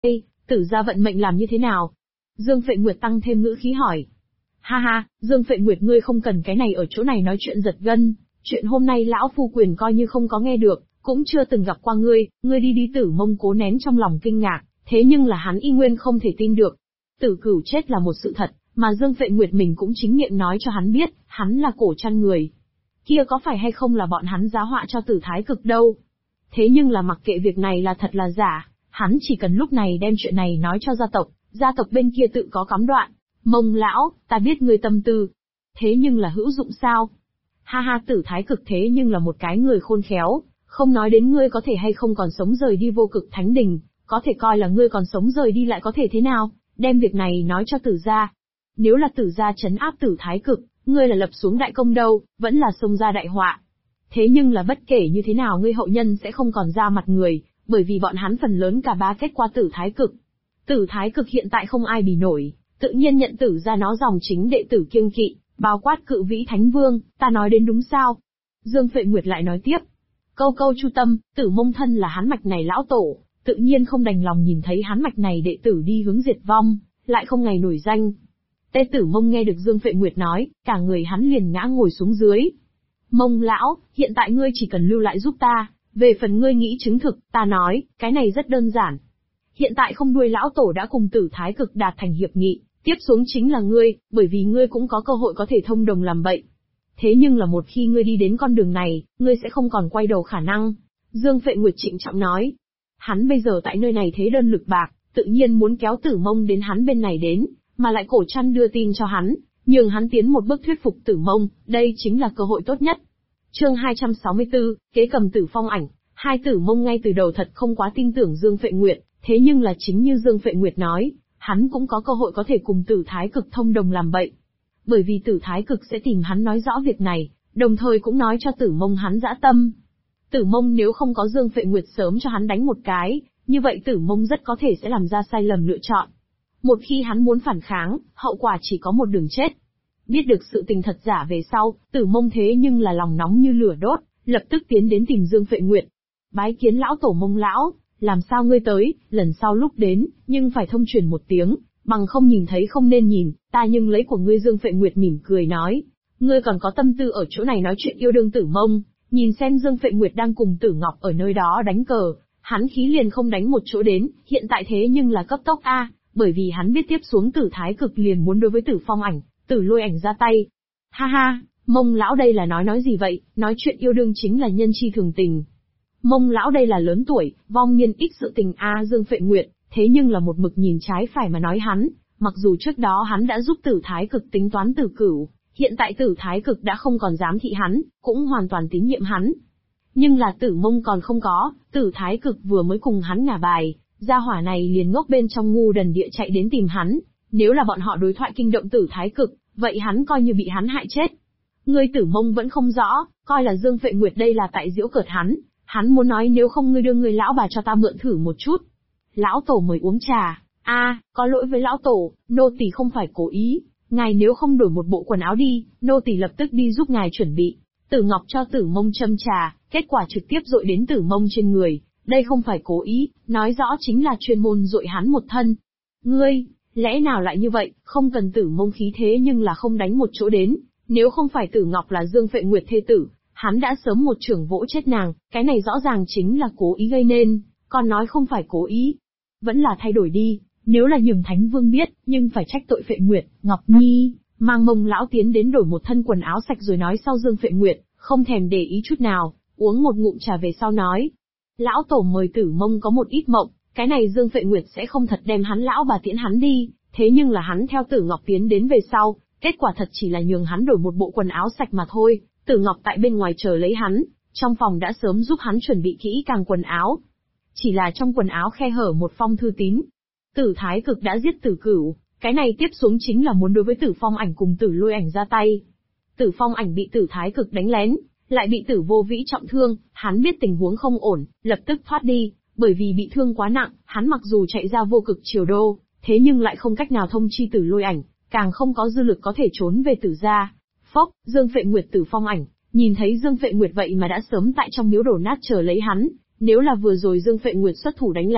Tử gia vận mệnh làm như thế nào? Dương Phệ Nguyệt tăng thêm ngữ khí hỏi. Ha ha, Dương Phệ Nguyệt ngươi không cần cái này ở chỗ này nói chuyện giật gân, chuyện hôm nay lão phu quyền coi như không có nghe được, cũng chưa từng gặp qua ngươi đi đi. Tử Mông cố nén trong lòng kinh ngạc, thế nhưng là hắn y nguyên không thể tin được. Tử Cửu chết là một sự thật, mà Dương Phệ Nguyệt mình cũng chính miệng nói cho hắn biết, hắn là cổ chăn người. Kia có phải hay không là bọn hắn giá họa cho Tử Thái Cực đâu? Thế nhưng là mặc kệ việc này là thật là giả, hắn chỉ cần lúc này đem chuyện này nói cho gia tộc bên kia tự có cắm đoạn. Mông lão, ta biết ngươi tâm tư. Thế nhưng là hữu dụng sao? Ha ha, Tử Thái Cực thế nhưng là một cái người khôn khéo, không nói đến ngươi có thể hay không còn sống rời đi Vô Cực Thánh Đình, có thể coi là ngươi còn sống rời đi lại có thể thế nào, đem việc này nói cho Tử gia. Nếu là Tử gia trấn áp Tử Thái Cực, ngươi là lập xuống đại công đâu, vẫn là xông ra đại họa. Thế nhưng là bất kể như thế nào ngươi hậu nhân sẽ không còn ra mặt người, bởi vì bọn hắn phần lớn cả ba kết qua Tử Thái Cực. Tử Thái Cực hiện tại không ai bì nổi, tự nhiên nhận Tử gia nó dòng chính đệ tử kiêng kỵ, bao quát Cự Vĩ Thánh Vương, ta nói đến đúng sao? Dương Phệ Nguyệt lại nói tiếp. Câu câu chu tâm, Tử Mông thân là hắn mạch này lão tổ, tự nhiên không đành lòng nhìn thấy hắn mạch này đệ tử đi hướng diệt vong, lại không ngày nổi danh. Tê Tử Mông nghe được Dương Phệ Nguyệt nói, cả người hắn liền ngã ngồi xuống dưới. Mông lão, hiện tại ngươi chỉ cần lưu lại giúp ta, về phần ngươi nghĩ chứng thực, ta nói, cái này rất đơn giản. Hiện tại không đuôi lão tổ đã cùng Tử Thái Cực đạt thành hiệp nghị, tiếp xuống chính là ngươi, bởi vì ngươi cũng có cơ hội có thể thông đồng làm bậy. Thế nhưng là một khi ngươi đi đến con đường này, ngươi sẽ không còn quay đầu khả năng. Dương Phệ Nguyệt trịnh trọng nói. Hắn bây giờ tại nơi này thế đơn lực bạc, tự nhiên muốn kéo Tử Mông đến hắn bên này đến, mà lại cổ chăn đưa tin cho hắn, nhường hắn tiến một bước thuyết phục Tử Mông, đây chính là cơ hội tốt nhất. Chương 264, kế cầm Tử Phong ảnh. Hai Tử Mông ngay từ đầu thật không quá tin tưởng Dương Phệ Nguyệt, thế nhưng là chính như Dương Phệ Nguyệt nói, hắn cũng có cơ hội có thể cùng Tử Thái Cực thông đồng làm bậy. Bởi vì Tử Thái Cực sẽ tìm hắn nói rõ việc này, đồng thời cũng nói cho Tử Mông hắn dã tâm. Tử Mông nếu không có Dương Phệ Nguyệt sớm cho hắn đánh một cái, như vậy Tử Mông rất có thể sẽ làm ra sai lầm lựa chọn. Một khi hắn muốn phản kháng, hậu quả chỉ có một đường chết. Biết được sự tình thật giả về sau, Tử Mông thế nhưng là lòng nóng như lửa đốt, lập tức tiến đến tìm Dương Phệ Nguyệt. Bái kiến lão tổ Mông lão, làm sao ngươi tới, lần sau lúc đến, nhưng phải thông truyền một tiếng, bằng không nhìn thấy không nên nhìn, ta nhưng lấy của ngươi. Dương Phệ Nguyệt mỉm cười nói, ngươi còn có tâm tư ở chỗ này nói chuyện yêu đương Tử Mông, nhìn xem Dương Phệ Nguyệt đang cùng Tử Ngọc ở nơi đó đánh cờ, hắn khí liền không đánh một chỗ đến, hiện tại thế nhưng là cấp tốc a, bởi vì hắn biết tiếp xuống Tử Thái Cực liền muốn đối với Tử Phong ảnh, Tử Lôi ảnh ra tay. Ha ha, Mông lão đây là nói gì vậy, nói chuyện yêu đương chính là nhân chi thường tình. Mông lão đây là lớn tuổi, vong niên ít sự tình a. Dương Phệ Nguyệt, thế nhưng là một mực nhìn trái phải mà nói hắn, mặc dù trước đó hắn đã giúp Tử Thái Cực tính toán Tử Cửu, hiện tại Tử Thái Cực đã không còn dám thị hắn, cũng hoàn toàn tín nhiệm hắn. Nhưng là Tử Mông còn không có, Tử Thái Cực vừa mới cùng hắn ngả bài, gia hỏa này liền ngốc bên trong ngu đần địa chạy đến tìm hắn, nếu là bọn họ đối thoại kinh động Tử Thái Cực, vậy hắn coi như bị hắn hại chết. Ngươi Tử Mông vẫn không rõ, coi là Dương Phệ Nguyệt đây là tại giễu cợt hắn muốn nói nếu không ngươi đưa người lão bà cho ta mượn thử một chút. Lão tổ mời uống trà. Có lỗi với lão tổ, nô tỳ không phải cố ý, ngài nếu không đổi một bộ quần áo đi, nô tỳ lập tức đi giúp ngài chuẩn bị. Tử Ngọc cho Tử Mông châm trà, kết quả trực tiếp dội đến Tử Mông trên người, đây không phải cố ý, nói rõ chính là chuyên môn dội hắn một thân. Ngươi, lẽ nào lại như vậy, không cần Tử Mông khí thế nhưng là không đánh một chỗ đến, nếu không phải Tử Ngọc là Dương Phệ Nguyệt thê tử, hắn đã sớm một chưởng vỗ chết nàng, cái này rõ ràng chính là cố ý gây nên, còn nói không phải cố ý. Vẫn là thay đổi đi, nếu là nhường Thánh Vương biết, nhưng phải trách tội Phệ Nguyệt. Ngọc Nhi, mang Mông lão tiến đến đổi một thân quần áo sạch rồi nói sau. Dương Phệ Nguyệt, không thèm để ý chút nào, uống một ngụm trà về sau nói. Lão tổ mời Tử Mông có một ít mộng, cái này Dương Phệ Nguyệt sẽ không thật đem hắn lão bà tiễn hắn đi, thế nhưng là hắn theo Tử Ngọc tiến đến về sau, kết quả thật chỉ là nhường hắn đổi một bộ quần áo sạch mà thôi. Tử Ngọc tại bên ngoài chờ lấy hắn, trong phòng đã sớm giúp hắn chuẩn bị kỹ càng quần áo. Chỉ là trong quần áo khe hở một phong thư tín. Tử Thái Cực đã giết Tử Cửu, cái này tiếp xuống chính là muốn đối với Tử Phong ảnh cùng Tử Lôi ảnh ra tay. Tử Phong ảnh bị Tử Thái Cực đánh lén, lại bị Tử Vô Vĩ trọng thương, hắn biết tình huống không ổn, lập tức thoát đi, bởi vì bị thương quá nặng, hắn mặc dù chạy ra Vô Cực Triều Đô, thế nhưng lại không cách nào thông chi Tử Lôi ảnh, càng không có dư lực có thể trốn về Tử gia. Phốc, Dương Phệ Nguyệt Tử Phong ảnh, nhìn thấy Dương Phệ Nguyệt vậy mà đã sớm tại trong miếu đổ nát chờ lấy hắn, nếu là vừa rồi Dương Phệ Nguyệt xuất thủ đánh lén,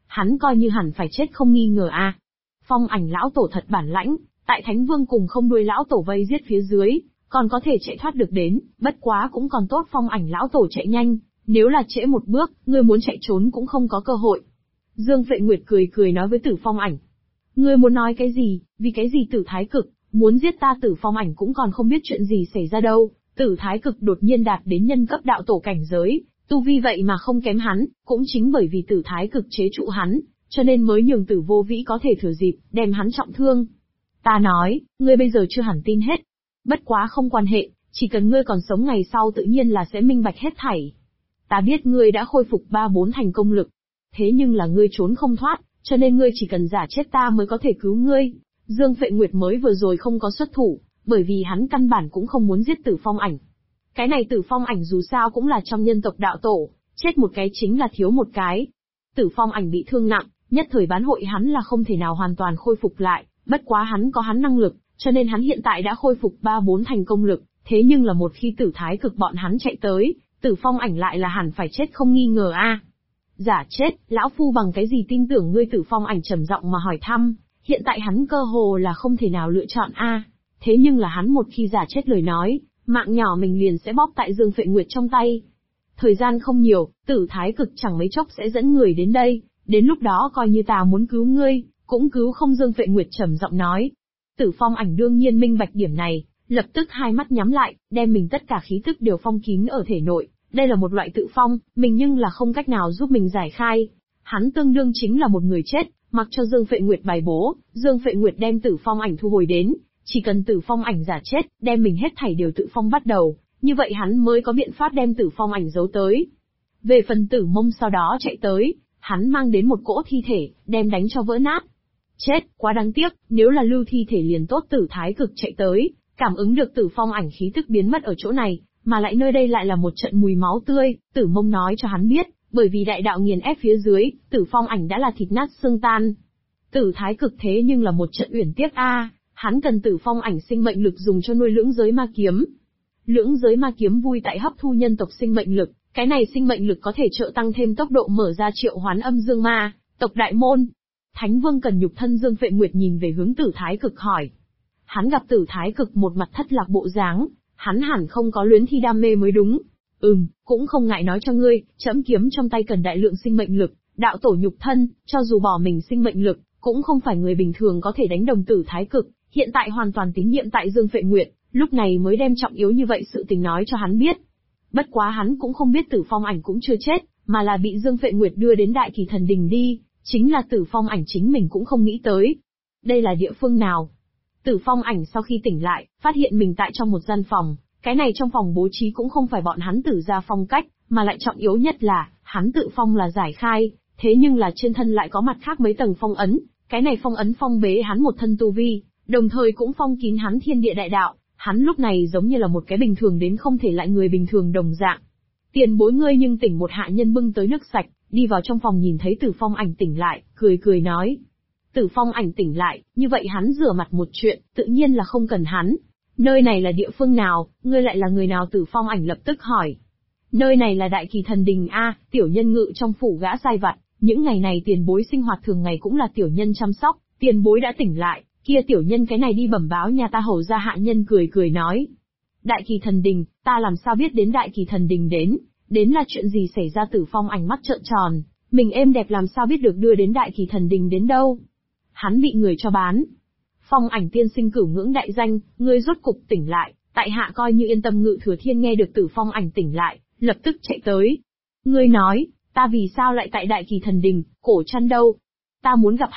Hắn coi như hẳn phải chết không nghi ngờ a. Phong Ảnh lão tổ thật bản lãnh, tại Thánh Vương cùng không đuôi lão tổ vây giết phía dưới, còn có thể chạy thoát được đến, bất quá cũng còn tốt Phong Ảnh lão tổ chạy nhanh, nếu là trễ một bước, ngươi muốn chạy trốn cũng không có cơ hội. Dương Vệ Nguyệt cười cười nói với Tử Phong Ảnh. Ngươi muốn nói cái gì, vì cái gì Tử Thái Cực, muốn giết ta Tử Phong Ảnh cũng còn không biết chuyện gì xảy ra đâu, Tử Thái Cực đột nhiên đạt đến nhân cấp đạo tổ cảnh giới, tu vi vậy mà không kém hắn, cũng chính bởi vì Tử Thái Cực chế trụ hắn, cho nên mới nhường Tử Vô Vĩ có thể thừa dịp, đem hắn trọng thương. Ta nói, ngươi bây giờ chưa hẳn tin hết. Bất quá không quan hệ, chỉ cần ngươi còn sống ngày sau tự nhiên là sẽ minh bạch hết thảy. Ta biết ngươi đã khôi phục 3-4 thành công lực. Thế nhưng là ngươi trốn không thoát, cho nên ngươi chỉ cần giả chết ta mới có thể cứu ngươi. Dương Phệ Nguyệt mới vừa rồi không có xuất thủ, bởi vì hắn căn bản cũng không muốn giết Tử Phong Ảnh. Cái này Tử Phong Ảnh dù sao cũng là trong nhân tộc đạo tổ, chết một cái chính là thiếu một cái. Tử Phong Ảnh bị thương nặng, nhất thời bán hội hắn là không thể nào hoàn toàn khôi phục lại, bất quá hắn có hắn năng lực, cho nên hắn hiện tại đã khôi phục 3-4 thành công lực, thế nhưng là một khi Tử Thái Cực bọn hắn chạy tới, Tử Phong Ảnh lại là hẳn phải chết không nghi ngờ a. Giả chết, lão phu bằng cái gì tin tưởng ngươi? Tử Phong Ảnh trầm giọng mà hỏi thăm, hiện tại hắn cơ hồ là không thể nào lựa chọn a. Thế nhưng là hắn một khi giả chết lời nói, mạng nhỏ mình liền sẽ bóp tại Dương Phệ Nguyệt trong tay. Thời gian không nhiều, Tử Thái Cực chẳng mấy chốc sẽ dẫn người đến đây, đến lúc đó coi như ta muốn cứu ngươi, cũng cứu không. Dương Phệ Nguyệt trầm giọng nói. Tử Phong Ảnh đương nhiên minh bạch điểm này, lập tức hai mắt nhắm lại, đem mình tất cả khí tức đều phong kín ở thể nội. Đây là một loại tự phong, mình nhưng là không cách nào giúp mình giải khai. Hắn tương đương chính là một người chết, mặc cho Dương Phệ Nguyệt bài bố, Dương Phệ Nguyệt đem Tử Phong Ảnh thu hồi đến, chỉ cần Tử Phong Ảnh giả chết, đem mình hết thảy đều tự phong bắt đầu, như vậy hắn mới có biện pháp đem Tử Phong Ảnh giấu tới. Về phần Tử Mông sau đó chạy tới, hắn mang đến một cỗ thi thể, đem đánh cho vỡ nát. Chết, quá đáng tiếc, nếu là lưu thi thể liền tốt. Tử Thái Cực chạy tới, cảm ứng được Tử Phong Ảnh khí tức biến mất ở chỗ này, mà lại nơi đây lại là một trận mùi máu tươi, Tử Mông nói cho hắn biết, bởi vì đại đạo nghiền ép phía dưới, Tử Phong Ảnh đã là thịt nát xương tan. Tử Thái Cực thế nhưng là một trận uyển tiếc a, hắn cần Tử Phong Ảnh sinh mệnh lực dùng cho nuôi lưỡng giới ma kiếm. Lưỡng giới ma kiếm vui tại hấp thu nhân tộc sinh mệnh lực, cái này sinh mệnh lực có thể trợ tăng thêm tốc độ mở ra triệu hoán âm dương ma, tộc đại môn. Thánh Vương cần nhục thân. Dương Phệ Nguyệt nhìn về hướng Tử Thái Cực hỏi. Hắn gặp Tử Thái Cực một mặt thất lạc bộ dáng, hắn hẳn không có luyến thi đam mê mới đúng. Cũng không ngại nói cho ngươi, trẫm kiếm trong tay cần đại lượng sinh mệnh lực, đạo tổ nhục thân, cho dù bỏ mình sinh mệnh lực, cũng không phải người bình thường có thể đánh đồng. Tử Thái Cực hiện tại hoàn toàn tín nhiệm tại Dương Phệ Nguyệt, lúc này mới đem trọng yếu như vậy sự tình nói cho hắn biết. Bất quá hắn cũng không biết Tử Phong Ảnh cũng chưa chết, mà là bị Dương Phệ Nguyệt đưa đến Đại Kỳ Thần Đình đi, chính là Tử Phong Ảnh chính mình cũng không nghĩ tới. Đây là địa phương nào? Tử Phong Ảnh sau khi tỉnh lại, phát hiện mình tại trong một gian phòng, cái này trong phòng bố trí cũng không phải bọn hắn Tử gia phong cách, mà lại trọng yếu nhất là, hắn tự phong là giải khai, thế nhưng là trên thân lại có mặt khác mấy tầng phong ấn, cái này phong ấn phong bế hắn một thân tu vi, đồng thời cũng phong kín hắn thiên địa đại đạo, hắn lúc này giống như là một cái bình thường đến không thể lại người bình thường đồng dạng. Tiền bối ngươi nhưng tỉnh. Một hạ nhân bưng tới nước sạch, đi vào trong phòng nhìn thấy Tử Phong Ảnh tỉnh lại, cười cười nói. Tử Phong Ảnh tỉnh lại, như vậy hắn rửa mặt một chuyện, tự nhiên là không cần hắn. Nơi này là địa phương nào, ngươi lại là người nào? Tử Phong Ảnh lập tức hỏi. Nơi này là Đại Kỳ Thần Đình a, tiểu nhân ngự trong phủ gã sai vặt, những ngày này tiền bối sinh hoạt thường ngày cũng là tiểu nhân chăm sóc, tiền bối đã tỉnh lại, kia tiểu nhân cái này đi bẩm báo nhà ta. Hầu ra hạ nhân cười cười nói. Đại Kỳ Thần Đình, ta làm sao biết đến Đại Kỳ Thần Đình đến là chuyện gì xảy ra? Tử Phong Ảnh mắt trợn tròn, mình êm đẹp làm sao biết được đưa đến Đại Kỳ Thần Đình đến đâu? Hắn bị người cho bán. Phong Ảnh tiên sinh cửu ngưỡng đại danh, ngươi rốt cục tỉnh lại, tại hạ coi như yên tâm. Ngự Thừa Thiên nghe được Tử Phong Ảnh tỉnh lại, lập tức chạy tới. Ngươi nói, ta vì sao lại tại Đại Kỳ Thần Đình? Cổ Trăn đâu? Ta muốn gặp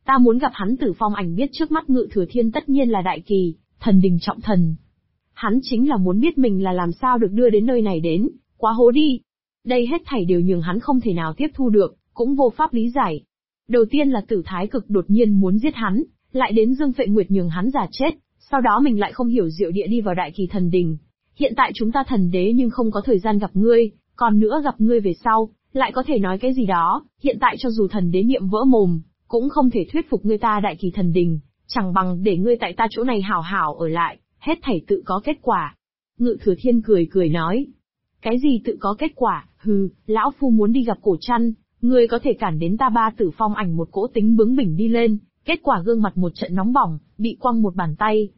hắn. Tử Phong Ảnh biết trước mắt Ngự Thừa Thiên tất nhiên là Đại Kỳ Thần Đình trọng thần. Hắn chính là muốn biết mình là làm sao được đưa đến nơi này đến, quá hố đi. Đây hết thảy đều nhường hắn không thể nào tiếp thu được, cũng vô pháp lý giải. Đầu tiên là Tử Thái Cực đột nhiên muốn giết hắn, lại đến Dương Phệ Nguyệt nhường hắn giả chết, sau đó mình lại không hiểu diệu địa đi vào Đại Kỳ Thần Đình. Hiện tại chúng ta thần đế nhưng không có thời gian gặp ngươi, còn nữa gặp ngươi về sau, lại có thể nói cái gì đó, hiện tại cho dù thần đế niệm vỡ mồm, cũng không thể thuyết phục ngươi ta Đại Kỳ Thần Đình, chẳng bằng để ngươi tại ta chỗ này hảo hảo ở lại, hết thảy tự có kết quả. Ngự Thừa Thiên cười cười nói. Cái gì tự có kết quả? Hừ, lão phu muốn đi gặp Cổ Trăn, Ngươi có thể cản đến ta ba Tử Phong Ảnh một cỗ tính bướng bỉnh đi lên, kết quả gương mặt một trận nóng bỏng, bị quăng một bàn tay.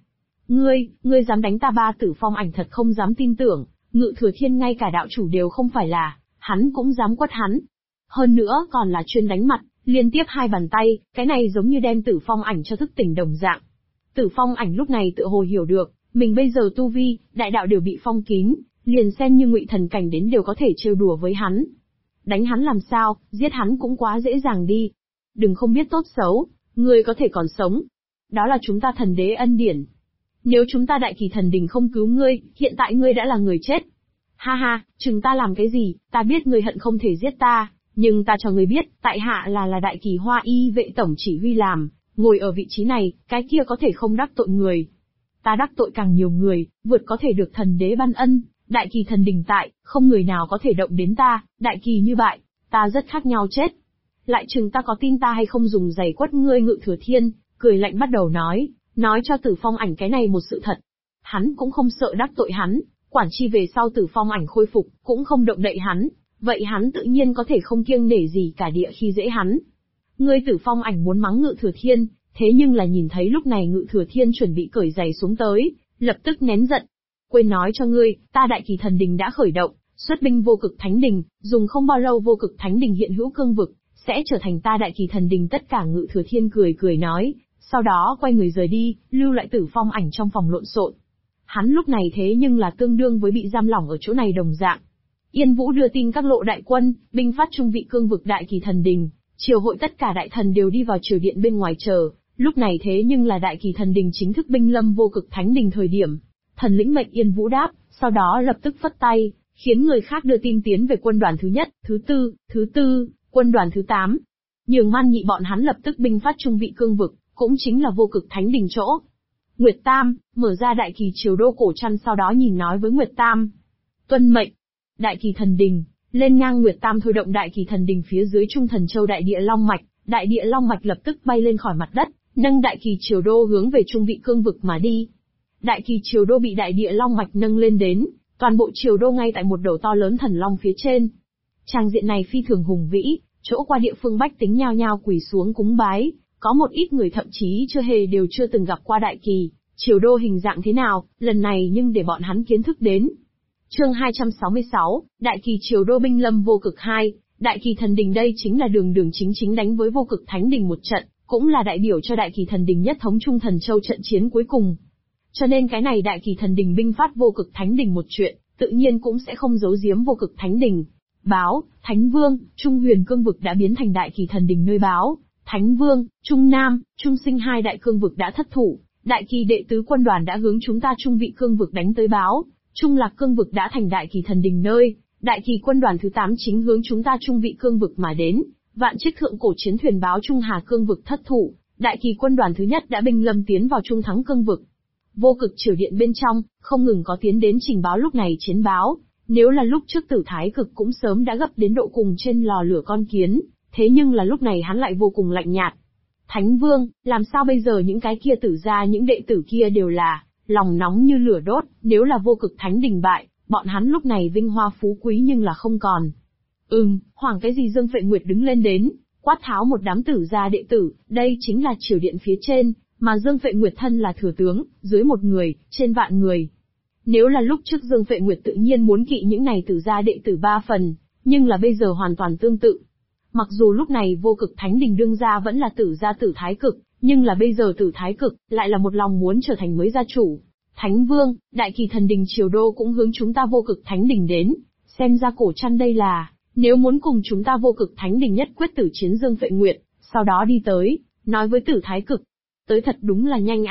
Ngươi dám đánh ta ba Tử Phong Ảnh thật không dám tin tưởng, Ngự Thừa Thiên ngay cả đạo chủ đều không phải là, hắn cũng dám quất hắn. Hơn nữa còn là chuyên đánh mặt, liên tiếp 2 bàn tay, cái này giống như đem Tử Phong Ảnh cho thức tỉnh đồng dạng. Tử Phong Ảnh lúc này tựa hồ hiểu được, mình bây giờ tu vi, đại đạo đều bị phong kín, liền xem như Ngụy Thần cảnh đến đều có thể trêu đùa với hắn. Đánh hắn làm sao, giết hắn cũng quá dễ dàng đi. Đừng không biết tốt xấu, ngươi có thể còn sống. Đó là chúng ta thần đế ân điển. Nếu chúng ta Đại Kỳ Thần Đình không cứu ngươi, hiện tại ngươi đã là người chết. Ha ha, chừng ta làm cái gì, ta biết ngươi hận không thể giết ta, nhưng ta cho ngươi biết, tại hạ là Đại Kỳ Hoa Y vệ tổng chỉ huy làm, ngồi ở vị trí này, cái kia có thể không đắc tội người. Ta đắc tội càng nhiều người, vượt có thể được thần đế ban ân, Đại Kỳ Thần Đình tại, không người nào có thể động đến ta, đại kỳ như vậy, ta rất khác nhau chết. Lại chừng ta có tin ta hay không dùng giày quất ngươi. Ngự Thừa Thiên, cười lạnh bắt đầu nói cho Tử Phong Ảnh cái này một sự thật. Hắn cũng không sợ đắc tội hắn, quản chi về sau Tử Phong Ảnh khôi phục, cũng không động đậy hắn, vậy hắn tự nhiên có thể không kiêng nể gì cả địa khi dễ hắn. Ngươi Tử Phong Ảnh muốn mắng Ngự Thừa Thiên, thế nhưng là nhìn thấy lúc này Ngự Thừa Thiên chuẩn bị cởi giày xuống tới, lập tức nén giận. Quên nói cho ngươi, ta Đại Kỳ Thần Đình đã khởi động, xuất binh Vô Cực Thánh Đình, dùng không bao lâu Vô Cực Thánh Đình hiện hữu cương vực, sẽ trở thành ta Đại Kỳ Thần Đình tất cả. Ngự Thừa Thiên cười nói, sau đó quay người rời đi, lưu lại Tử Phong Ảnh trong phòng lộn xộn. Hắn lúc này thế nhưng là tương đương với bị giam lỏng ở chỗ này đồng dạng. Yên Vũ đưa tin các lộ đại quân, binh phát trung vị cương vực Đại Kỳ Thần Đình, triều hội tất cả đại thần đều đi vào triều điện bên ngoài chờ, lúc này thế nhưng là Đại Kỳ Thần Đình chính thức binh lâm Vô Cực Thánh Đình thời điểm. Thần lĩnh mệnh Yên Vũ đáp, sau đó lập tức phất tay, khiến người khác đưa tin tiến về quân đoàn thứ nhất, thứ tư, quân đoàn thứ 8. Nhường Man Nhị bọn hắn lập tức binh phát trung vị cương vực, cũng chính là Vô Cực Thánh Đình chỗ. Nguyệt Tam, mở ra Đại Kỳ Triều Đô cổ trăn, sau đó nhìn nói với Nguyệt Tam. Tuân mệnh. Đại Kỳ Thần Đình, lên ngang. Nguyệt Tam thôi động Đại Kỳ Thần Đình phía dưới Trung Thần Châu Đại Địa Long Mạch, Đại Địa Long Mạch lập tức bay lên khỏi mặt đất, nâng Đại Kỳ Triều Đô hướng về trung vị cương vực mà đi. Đại Kỳ Triều Đô bị Đại Địa Long Mạch nâng lên đến, toàn bộ Triều Đô ngay tại một đầu to lớn thần long phía trên. Tràng diện này phi thường hùng vĩ, chỗ qua địa phương bách tính nhao nhao quỳ xuống cúng bái, có một ít người thậm chí chưa từng gặp qua Đại Kỳ Triều Đô hình dạng thế nào, lần này nhưng để bọn hắn kiến thức đến. Chương 266, Đại Kỳ Triều Đô binh lâm Vô Cực 2, Đại Kỳ Thần Đình đây chính là đường chính đánh với Vô Cực Thánh Đình một trận, cũng là đại biểu cho Đại Kỳ Thần Đình nhất thống Trung Thần Châu trận chiến cuối cùng. Cho nên cái này Đại Kỳ Thần Đình binh phát Vô Cực Thánh Đình một chuyện, tự nhiên cũng sẽ không giấu giếm Vô Cực Thánh Đình. Báo, Thánh Vương, Trung Huyền cương vực đã biến thành Đại Kỳ Thần Đình nơi báo. Thánh Vương, Trung Nam, Trung Sinh hai đại cương vực đã thất thủ, Đại Kỳ đệ tứ quân đoàn đã hướng chúng ta trung vị cương vực đánh tới báo. Trung Lạc cương vực đã thành Đại Kỳ Thần Đình nơi, Đại Kỳ quân đoàn thứ 8 chính hướng chúng ta trung vị cương vực mà đến. Vạn chiếc thượng cổ chiến thuyền báo Trung Hà cương vực thất thủ, Đại Kỳ quân đoàn thứ nhất đã binh lâm tiến vào Trung Thắng cương vực. Vô Cực triều điện bên trong, không ngừng có tiến đến trình báo lúc này chiến báo, nếu là lúc trước Tử Thái Cực cũng sớm đã gấp đến độ cùng trên lò lửa con kiến, thế nhưng là lúc này hắn lại vô cùng lạnh nhạt. Thánh Vương, làm sao bây giờ những cái kia tử gia những đệ tử kia đều là lòng nóng như lửa đốt, nếu là Vô Cực Thánh Đình bại, bọn hắn lúc này vinh hoa phú quý nhưng là không còn. Hoảng cái gì? Dương Phệ Nguyệt đứng lên đến, quát tháo một đám tử gia đệ tử, đây chính là triều điện phía trên, mà Dương Phệ Nguyệt thân là thừa tướng, dưới một người, trên vạn người. Nếu là lúc trước Dương Phệ Nguyệt tự nhiên muốn kỵ những này tử gia đệ tử 3 phần, nhưng là bây giờ hoàn toàn tương tự. Mặc dù lúc này Vô Cực Thánh Đình đương gia vẫn là tử gia Tử Thái Cực, nhưng là bây giờ Tử Thái Cực lại là một lòng muốn trở thành mới gia chủ. Thánh Vương, Đại Kỳ Thần Đình Triều Đô cũng hướng chúng ta Vô Cực Thánh Đình đến, xem ra cổ trăn đây là, nếu muốn cùng chúng ta Vô Cực Thánh Đình nhất quyết tử chiến Dương Phệ Nguyệt, sau đó đi tới, nói với Tử Thái Cực. Tới thật đúng là nhanh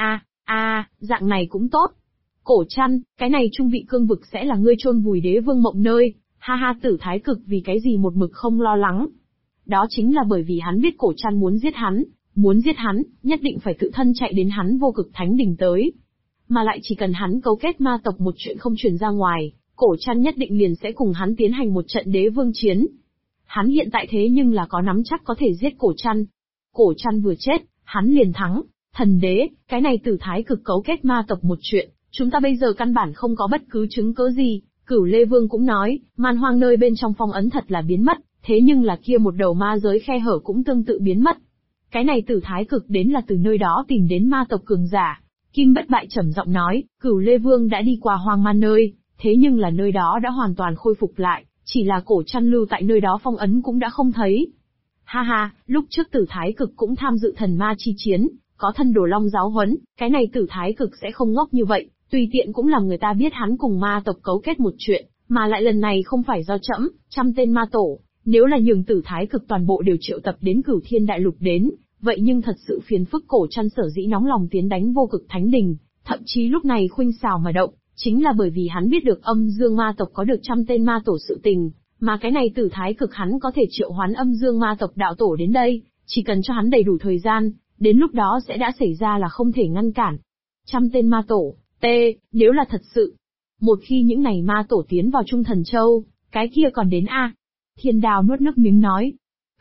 dạng này cũng tốt. Cổ trăn, cái này trung vị cương vực sẽ là ngươi chôn vùi Đế Vương Mộng nơi, ha ha. Tử Thái Cực vì cái gì một mực không lo lắng? Đó chính là bởi vì hắn biết cổ trăn muốn giết hắn, nhất định phải tự thân chạy đến hắn Vô Cực Thánh Đình tới. Mà lại chỉ cần hắn cấu kết ma tộc một chuyện không truyền ra ngoài, cổ trăn nhất định liền sẽ cùng hắn tiến hành một trận đế vương chiến. Hắn hiện tại thế nhưng là có nắm chắc có thể giết cổ trăn. Cổ trăn vừa chết, hắn liền thắng. Thần đế, cái này Tử Thái Cực cấu kết ma tộc một chuyện, chúng ta bây giờ căn bản không có bất cứ chứng cớ gì. Cửu Lê Vương cũng nói, Man Hoang nơi bên trong phong ấn thật là biến mất, thế nhưng là kia một đầu ma giới khe hở cũng tương tự biến mất. Cái này Tử Thái Cực đến là từ nơi đó tìm đến ma tộc cường giả. Kim Bất Bại trầm giọng nói, Cửu Lê Vương đã đi qua hoang man nơi, thế nhưng là nơi đó đã hoàn toàn khôi phục lại, chỉ là cổ chăn lưu tại nơi đó phong ấn cũng đã không thấy. Ha ha, lúc trước Tử Thái Cực cũng tham dự thần ma chi chiến, có thân Đồ Long giáo huấn, cái này Tử Thái Cực sẽ không ngốc như vậy, tùy tiện cũng làm người ta biết hắn cùng ma tộc cấu kết một chuyện, mà lại lần này không phải do trẫm, trăm tên ma tổ, nếu là nhường Tử Thái Cực toàn bộ đều triệu tập đến Cửu Thiên Đại Lục đến, vậy nhưng thật sự phiền phức. Cổ chăn sở dĩ nóng lòng tiến đánh Vô Cực Thánh Đình, thậm chí lúc này khuynh xào mà động, chính là bởi vì hắn biết được âm dương ma tộc có được trăm tên ma tổ sự tình, mà cái này Tử Thái Cực hắn có thể triệu hoán âm dương ma tộc đạo tổ đến đây, chỉ cần cho hắn đầy đủ thời gian, đến lúc đó sẽ đã xảy ra là không thể ngăn cản. Trăm tên ma tổ, nếu là thật sự, một khi những này ma tổ tiến vào Trung Thần Châu, cái kia còn đến a. Thiên Đao nuốt nước miếng nói.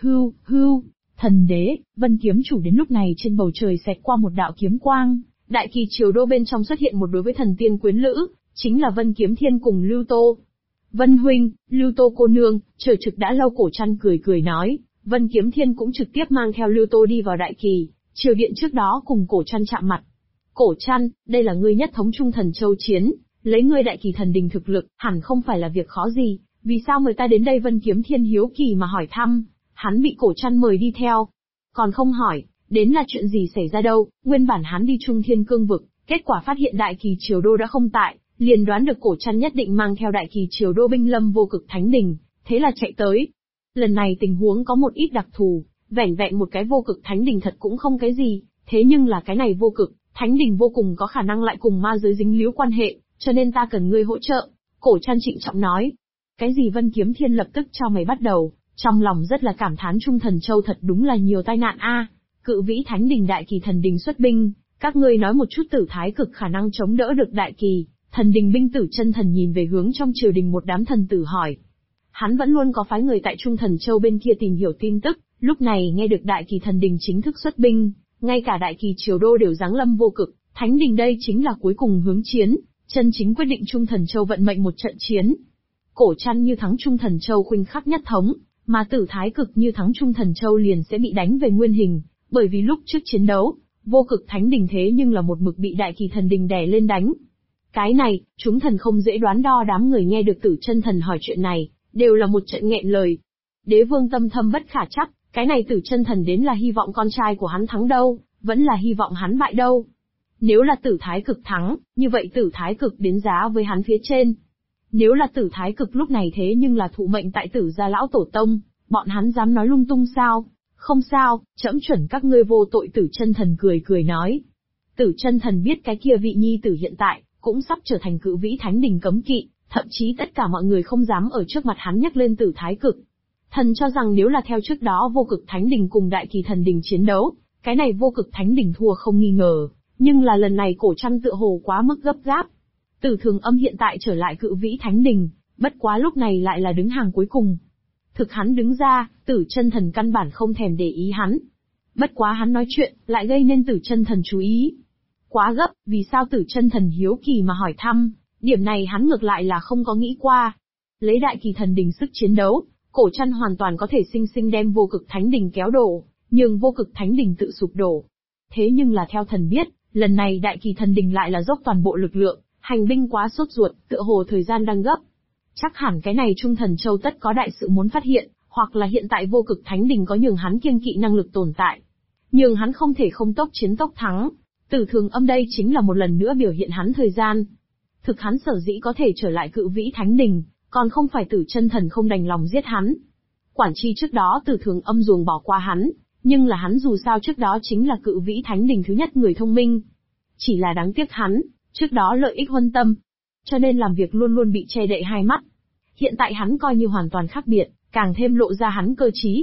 Hưu, thần đế, Vân Kiếm Chủ đến lúc này trên bầu trời xẹt qua một đạo kiếm quang, Đại Kỳ Triều Đô bên trong xuất hiện một đối với thần tiên quyến lữ, chính là Vân Kiếm Thiên cùng Lưu Tô. Vân huynh, Lưu Tô cô nương, chờ trực đã lâu. Cổ chăn cười nói, Vân Kiếm Thiên cũng trực tiếp mang theo Lưu Tô đi vào Đại Kỳ Triều Điện trước đó cùng Cổ chăn chạm mặt. Cổ chăn, đây là ngươi nhất thống Trung Thần Châu chiến, lấy ngươi Đại Kỳ Thần Đình thực lực, hẳn không phải là việc khó gì, vì sao mời ta đến đây? Vân Kiếm Thiên hiếu kỳ mà hỏi thăm, hắn bị Cổ chăn mời đi theo. Còn không hỏi, đến là chuyện gì xảy ra đâu, nguyên bản hắn đi Trung Thiên Cương Vực, kết quả phát hiện Đại Kỳ Triều Đô đã không tại, liền đoán được Cổ chăn nhất định mang theo Đại Kỳ Triều Đô binh lâm Vô Cực Thánh Đình, thế là chạy tới. Lần này tình huống có một ít đặc thù, vẻn vẹn một cái Vô Cực Thánh Đình thật cũng không cái gì, thế nhưng là cái này Vô Cực Thánh Đình vô cùng có khả năng lại cùng ma giới dính líu quan hệ, cho nên ta cần ngươi hỗ trợ. Cổ chăn trịnh trọng nói. Cái gì? Vân Kiếm Thiên lập tức cho mày bắt đầu, trong lòng rất là cảm thán. Trung Thần Châu thật đúng là nhiều tai nạn a. Cự Vĩ Thánh Đình Đại Kỳ Thần Đình xuất binh, các ngươi nói một chút Tử Thái Cực khả năng chống đỡ được Đại Kỳ Thần Đình binh? Tử Chân Thần nhìn về hướng trong triều đình một đám thần tử hỏi. Hắn vẫn luôn có phái người tại Trung Thần Châu bên kia tìm hiểu tin tức, lúc này nghe được Đại Kỳ Thần Đình chính thức xuất binh, ngay cả Đại Kỳ Triều Đô đều giáng lâm Vô Cực Thánh Đình, đây chính là cuối cùng hướng chiến, chân chính quyết định Trung Thần Châu vận mệnh một trận chiến. Cổ chăn như thắng Trung Thần Châu khuynh khắc nhất thống, mà Tử Thái Cực như thắng Trung Thần Châu liền sẽ bị đánh về nguyên hình, bởi vì lúc trước chiến đấu, Vô Cực Thánh Đình thế nhưng là một mực bị Đại Kỳ Thần Đình đè lên đánh. Cái này, chúng thần không dễ đoán đo. Đám người nghe được Tử Chân Thần hỏi chuyện này, đều là một trận nghẹn lời. Đế vương tâm thâm bất khả trắc, cái này Tử Chân Thần đến là hy vọng con trai của hắn thắng đâu, vẫn là hy vọng hắn bại đâu. Nếu là Tử Thái Cực thắng, như vậy Tử Thái Cực đến giá với hắn phía trên. Nếu là Tử Thái Cực lúc này thế nhưng là thụ mệnh tại Tử gia lão tổ tông, bọn hắn dám nói lung tung sao? Không sao, trẫm chuẩn các ngươi vô tội. Tử Chân Thần cười nói. Tử Chân Thần biết cái kia vị nhi tử hiện tại cũng sắp trở thành Cự Vĩ Thánh Đình cấm kỵ, thậm chí tất cả mọi người không dám ở trước mặt hắn nhắc lên Tử Thái Cực. Thần cho rằng nếu là theo trước đó Vô Cực Thánh Đình cùng Đại Kỳ Thần Đình chiến đấu, cái này Vô Cực Thánh Đình thua không nghi ngờ, nhưng là lần này Cổ chăn tựa hồ quá mức gấp gáp. Tử Thường Âm hiện tại trở lại Cự Vĩ Thánh Đình, bất quá lúc này lại là đứng hàng cuối cùng. Thực hắn đứng ra, Tử Chân Thần căn bản không thèm để ý hắn. Bất quá hắn nói chuyện, lại gây nên Tử Chân Thần chú ý. Quá gấp, vì sao? Tử Chân Thần hiếu kỳ mà hỏi thăm, điểm này hắn ngược lại là không có nghĩ qua. Lấy Đại Kỳ Thần Đình sức chiến đấu, Cổ chăn hoàn toàn có thể sinh sinh đem Vô Cực Thánh Đình kéo đổ, nhưng Vô Cực Thánh Đình tự sụp đổ. Thế nhưng là theo thần biết, lần này Đại Kỳ Thần Đình lại là dốc toàn bộ lực lượng, hành binh quá sốt ruột, tựa hồ thời gian đang gấp. Chắc hẳn cái này Trung Thần Châu tất có đại sự muốn phát hiện, hoặc là hiện tại Vô Cực Thánh Đình có nhường hắn kiêng kỵ năng lực tồn tại. Nhưng hắn không thể không tốc chiến tốc thắng. Tử Thường Âm đây chính là một lần nữa biểu hiện hắn thời gian. Thực hắn sở dĩ có thể trở lại Cự Vĩ Thánh Đình, còn không phải Tử Chân Thần không đành lòng giết hắn. Quản chi trước đó Tử Thường Âm ruồng bỏ qua hắn, nhưng là hắn dù sao trước đó chính là Cự Vĩ Thánh Đình thứ nhất người thông minh. Chỉ là đáng tiếc hắn, trước đó lợi ích huân tâm, cho nên làm việc luôn luôn bị che đậy hai mắt. Hiện tại hắn coi như hoàn toàn khác biệt, càng thêm lộ ra hắn cơ trí.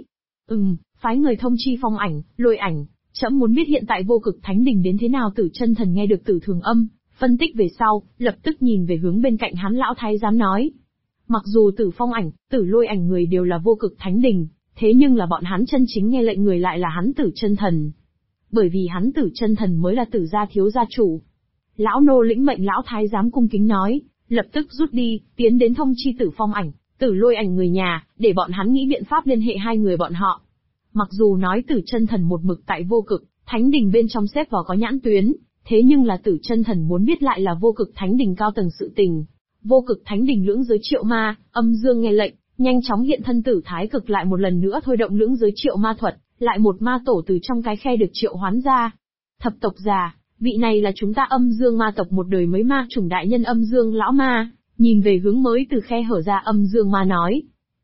Phái người thông chi Phong Ảnh, Lôi Ảnh, trẫm muốn biết hiện tại Vô Cực Thánh Đình đến thế nào. Tử Chân Thần nghe được Tử Thường Âm phân tích về sau, lập tức nhìn về hướng bên cạnh hắn lão thái giám nói. Mặc dù Tử Phong Ảnh, Tử Lôi Ảnh người đều là Vô Cực Thánh Đình, thế nhưng là bọn hắn chân chính nghe lệnh người lại là hắn Tử Chân Thần. Bởi vì hắn Tử Chân Thần mới là Tử gia thiếu gia chủ. Lão nô lĩnh mệnh. Lão thái giám cung kính nói, lập tức rút đi, tiến đến thông chi Tử Phong Ảnh, Tử Lôi Ảnh người nhà, để bọn hắn nghĩ biện pháp liên hệ hai người bọn họ. Mặc dù nói Tử Chân Thần một mực tại Vô Cực Thánh Đình bên trong xếp vào có nhãn tuyến, thế nhưng là Tử Chân Thần muốn biết lại là Vô Cực Thánh Đình cao tầng sự tình. Vô Cực Thánh Đình lưỡng giới triệu ma, âm dương nghe lệnh, nhanh chóng hiện thân Tử Thái Cực lại một lần nữa thôi động lưỡng giới triệu ma thuật, lại một ma tổ từ trong cái khe được triệu hoán ra. Thập tộc già, vị này là chúng ta âm dương ma tộc một đời mới ma chủng đại nhân âm dương lão ma, nhìn về hướng mới từ khe hở ra âm dương ma nói.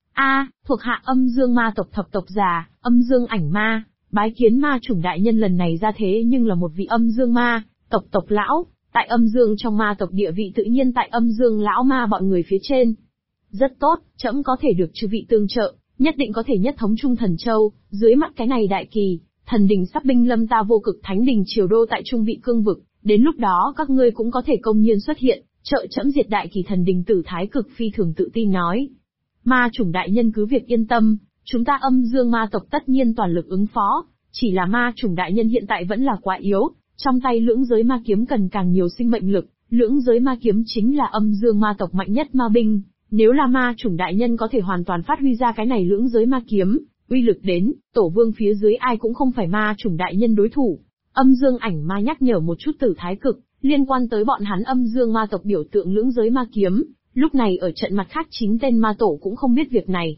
Thuộc hạ âm dương ma tộc thập tộc già, âm dương ảnh ma, bái kiến ma chủng đại nhân lần này ra thế nhưng là một vị âm dương ma, tộc tộc lão, tại âm dương trong ma tộc địa vị tự nhiên tại âm dương lão ma bọn người phía trên. Rất tốt, trẫm có thể được chư vị tương trợ, nhất định có thể nhất thống Trung Thần Châu, dưới mắt cái này đại kỳ, thần đình sắp binh lâm ta Vô Cực Thánh Đình triều đô tại trung vị cương vực, đến lúc đó các ngươi cũng có thể công nhiên xuất hiện, trợ trẫm diệt đại kỳ thần đình. Tử Thái Cực phi thường tự tin nói. Ma chủng đại nhân cứ việc yên tâm, chúng ta âm dương ma tộc tất nhiên toàn lực ứng phó, chỉ là ma chủng đại nhân hiện tại vẫn là quá yếu, trong tay lưỡng giới ma kiếm cần càng nhiều sinh mệnh lực, lưỡng giới ma kiếm chính là âm dương ma tộc mạnh nhất ma binh, nếu là ma chủng đại nhân có thể hoàn toàn phát huy ra cái này lưỡng giới ma kiếm, uy lực đến, tổ vương phía dưới ai cũng không phải ma chủng đại nhân đối thủ. Âm dương ảnh ma nhắc nhở một chút Tử Thái Cực, liên quan tới bọn hắn âm dương ma tộc biểu tượng lưỡng giới ma kiếm, lúc này ở trận mặt khác 9 tên ma tổ cũng không biết việc này.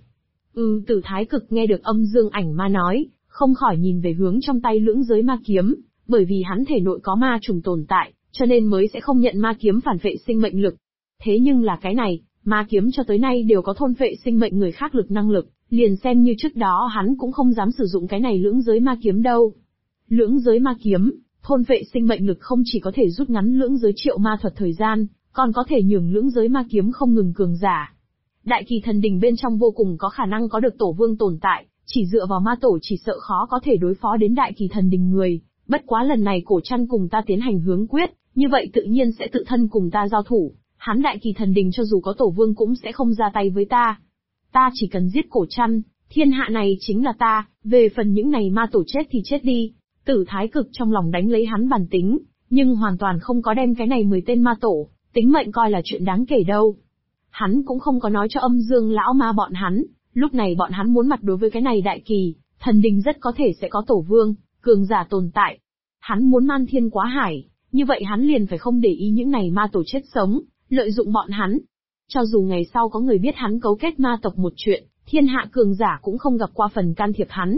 Tử Thái Cực nghe được âm dương ảnh ma nói, không khỏi nhìn về hướng trong tay lưỡng giới ma kiếm, bởi vì hắn thể nội có ma trùng tồn tại, cho nên mới sẽ không nhận ma kiếm phản vệ sinh mệnh lực. Thế nhưng là cái này, ma kiếm cho tới nay đều có thôn vệ sinh mệnh người khác lực năng lực, liền xem như trước đó hắn cũng không dám sử dụng cái này lưỡng giới ma kiếm đâu. Lưỡng giới ma kiếm, thôn vệ sinh mệnh lực không chỉ có thể rút ngắn lưỡng giới triệu ma thuật thời gian, còn có thể nhường lưỡng giới ma kiếm không ngừng cường giả. Đại kỳ thần đình bên trong vô cùng có khả năng có được tổ vương tồn tại, chỉ dựa vào ma tổ chỉ sợ khó có thể đối phó đến đại kỳ thần đình người. Bất quá lần này Cổ Trăn cùng ta tiến hành hướng quyết, như vậy tự nhiên sẽ tự thân cùng ta giao thủ, hắn đại kỳ thần đình cho dù có tổ vương cũng sẽ không ra tay với ta. Ta chỉ cần giết Cổ Trăn, thiên hạ này chính là ta, về phần những này ma tổ chết thì chết đi. Tử Thái Cực trong lòng đánh lấy hắn bản tính, nhưng hoàn toàn không có đem cái này 10 tên ma tổ, tính mệnh coi là chuyện đáng kể đâu. Hắn cũng không có nói cho âm dương lão ma bọn hắn, lúc này bọn hắn muốn mặt đối với cái này đại kỳ, thần đình rất có thể sẽ có tổ vương, cường giả tồn tại. Hắn muốn man thiên quá hải, như vậy hắn liền phải không để ý những này ma tổ chết sống, lợi dụng bọn hắn. Cho dù ngày sau có người biết hắn cấu kết ma tộc một chuyện, thiên hạ cường giả cũng không gặp qua phần can thiệp hắn.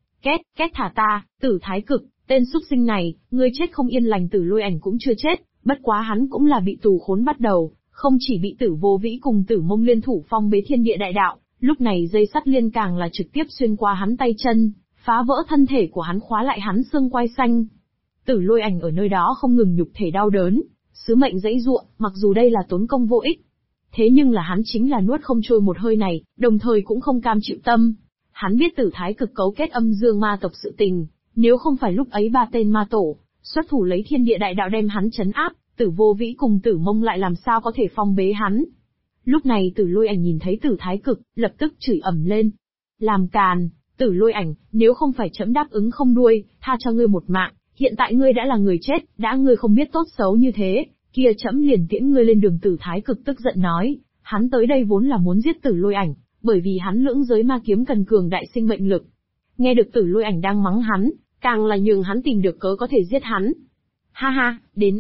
Két thả ta, Tử Thái Cực, tên súc sinh này, ngươi chết không yên lành. Tử Lôi Ảnh cũng chưa chết, bất quá hắn cũng là bị tù khốn bắt đầu, không chỉ bị Tử Vô Vĩ cùng Tử Mông liên thủ phong bế thiên địa đại đạo, lúc này dây sắt liên càng là trực tiếp xuyên qua hắn tay chân, phá vỡ thân thể của hắn, khóa lại hắn xương quai xanh. Tử Lôi Ảnh ở nơi đó không ngừng nhục thể đau đớn, sứ mệnh dãy ruộng, mặc dù đây là tốn công vô ích. Thế nhưng là hắn chính là nuốt không trôi một hơi này, đồng thời cũng không cam chịu tâm. Hắn biết Tử Thái Cực cấu kết âm dương ma tộc sự tình, nếu không phải lúc ấy 3 tên ma tổ, xuất thủ lấy thiên địa đại đạo đem hắn trấn áp, Tử Vô Vĩ cùng Tử Mông lại làm sao có thể phong bế hắn. Lúc này Tử Lôi Ảnh nhìn thấy Tử Thái Cực, lập tức chửi ầm lên. Làm càn, Tử Lôi Ảnh, nếu không phải trẫm đáp ứng không đuôi, tha cho ngươi một mạng, hiện tại ngươi đã là người chết, đã ngươi không biết tốt xấu như thế, kia trẫm liền tiễn ngươi lên đường. Tử Thái Cực tức giận nói, hắn tới đây vốn là muốn giết Tử Lôi Ảnh, bởi vì hắn lưỡng giới ma kiếm cần cường đại sinh mệnh lực. Nghe được Tử Lôi Ảnh đang mắng hắn, càng là nhường hắn tìm được cớ có thể giết hắn. Ha ha,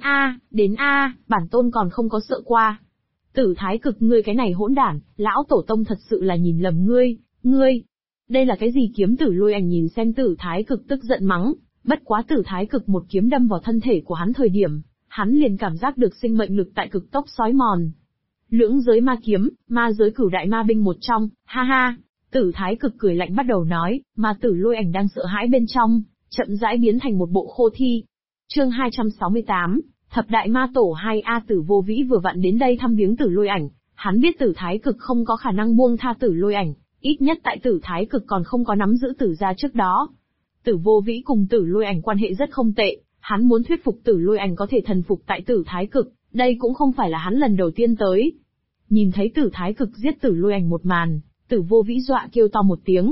đến a, bản tôn còn không có sợ qua. Tử Thái Cực, ngươi cái này hỗn đản, lão tổ tông thật sự là nhìn lầm ngươi. Đây là cái gì kiếm? Tử Lôi Ảnh nhìn xem Tử Thái Cực tức giận mắng, bất quá Tử Thái Cực một kiếm đâm vào thân thể của hắn thời điểm, hắn liền cảm giác được sinh mệnh lực tại cực tốc sói mòn. Lưỡng giới ma kiếm, ma giới cửu đại ma binh một trong, ha ha. Tử Thái Cực cười lạnh bắt đầu nói, mà Tử Lôi Ảnh đang sợ hãi bên trong, chậm rãi biến thành một bộ khô thi. Chương 268, Thập đại ma tổ 2A. Tử Vô Vĩ vừa vặn đến đây thăm viếng Tử Lôi Ảnh, hắn biết Tử Thái Cực không có khả năng buông tha Tử Lôi Ảnh, ít nhất tại Tử Thái Cực còn không có nắm giữ Tử gia trước đó. Tử Vô Vĩ cùng Tử Lôi Ảnh quan hệ rất không tệ, hắn muốn thuyết phục Tử Lôi Ảnh có thể thần phục tại Tử Thái Cực, đây cũng không phải là hắn lần đầu tiên tới. Nhìn thấy Tử Thái Cực giết Tử Lôi Ảnh một màn, Tử Vô Vĩ dọa kêu to một tiếng.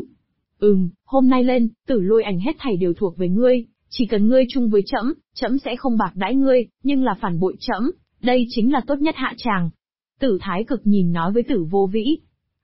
Hôm nay lên, Tử Lôi Ảnh hết thảy đều thuộc về ngươi, chỉ cần ngươi chung với trẫm, trẫm sẽ không bạc đãi ngươi, nhưng là phản bội trẫm, đây chính là tốt nhất hạ tràng. Tử Thái Cực nhìn nói với Tử Vô Vĩ.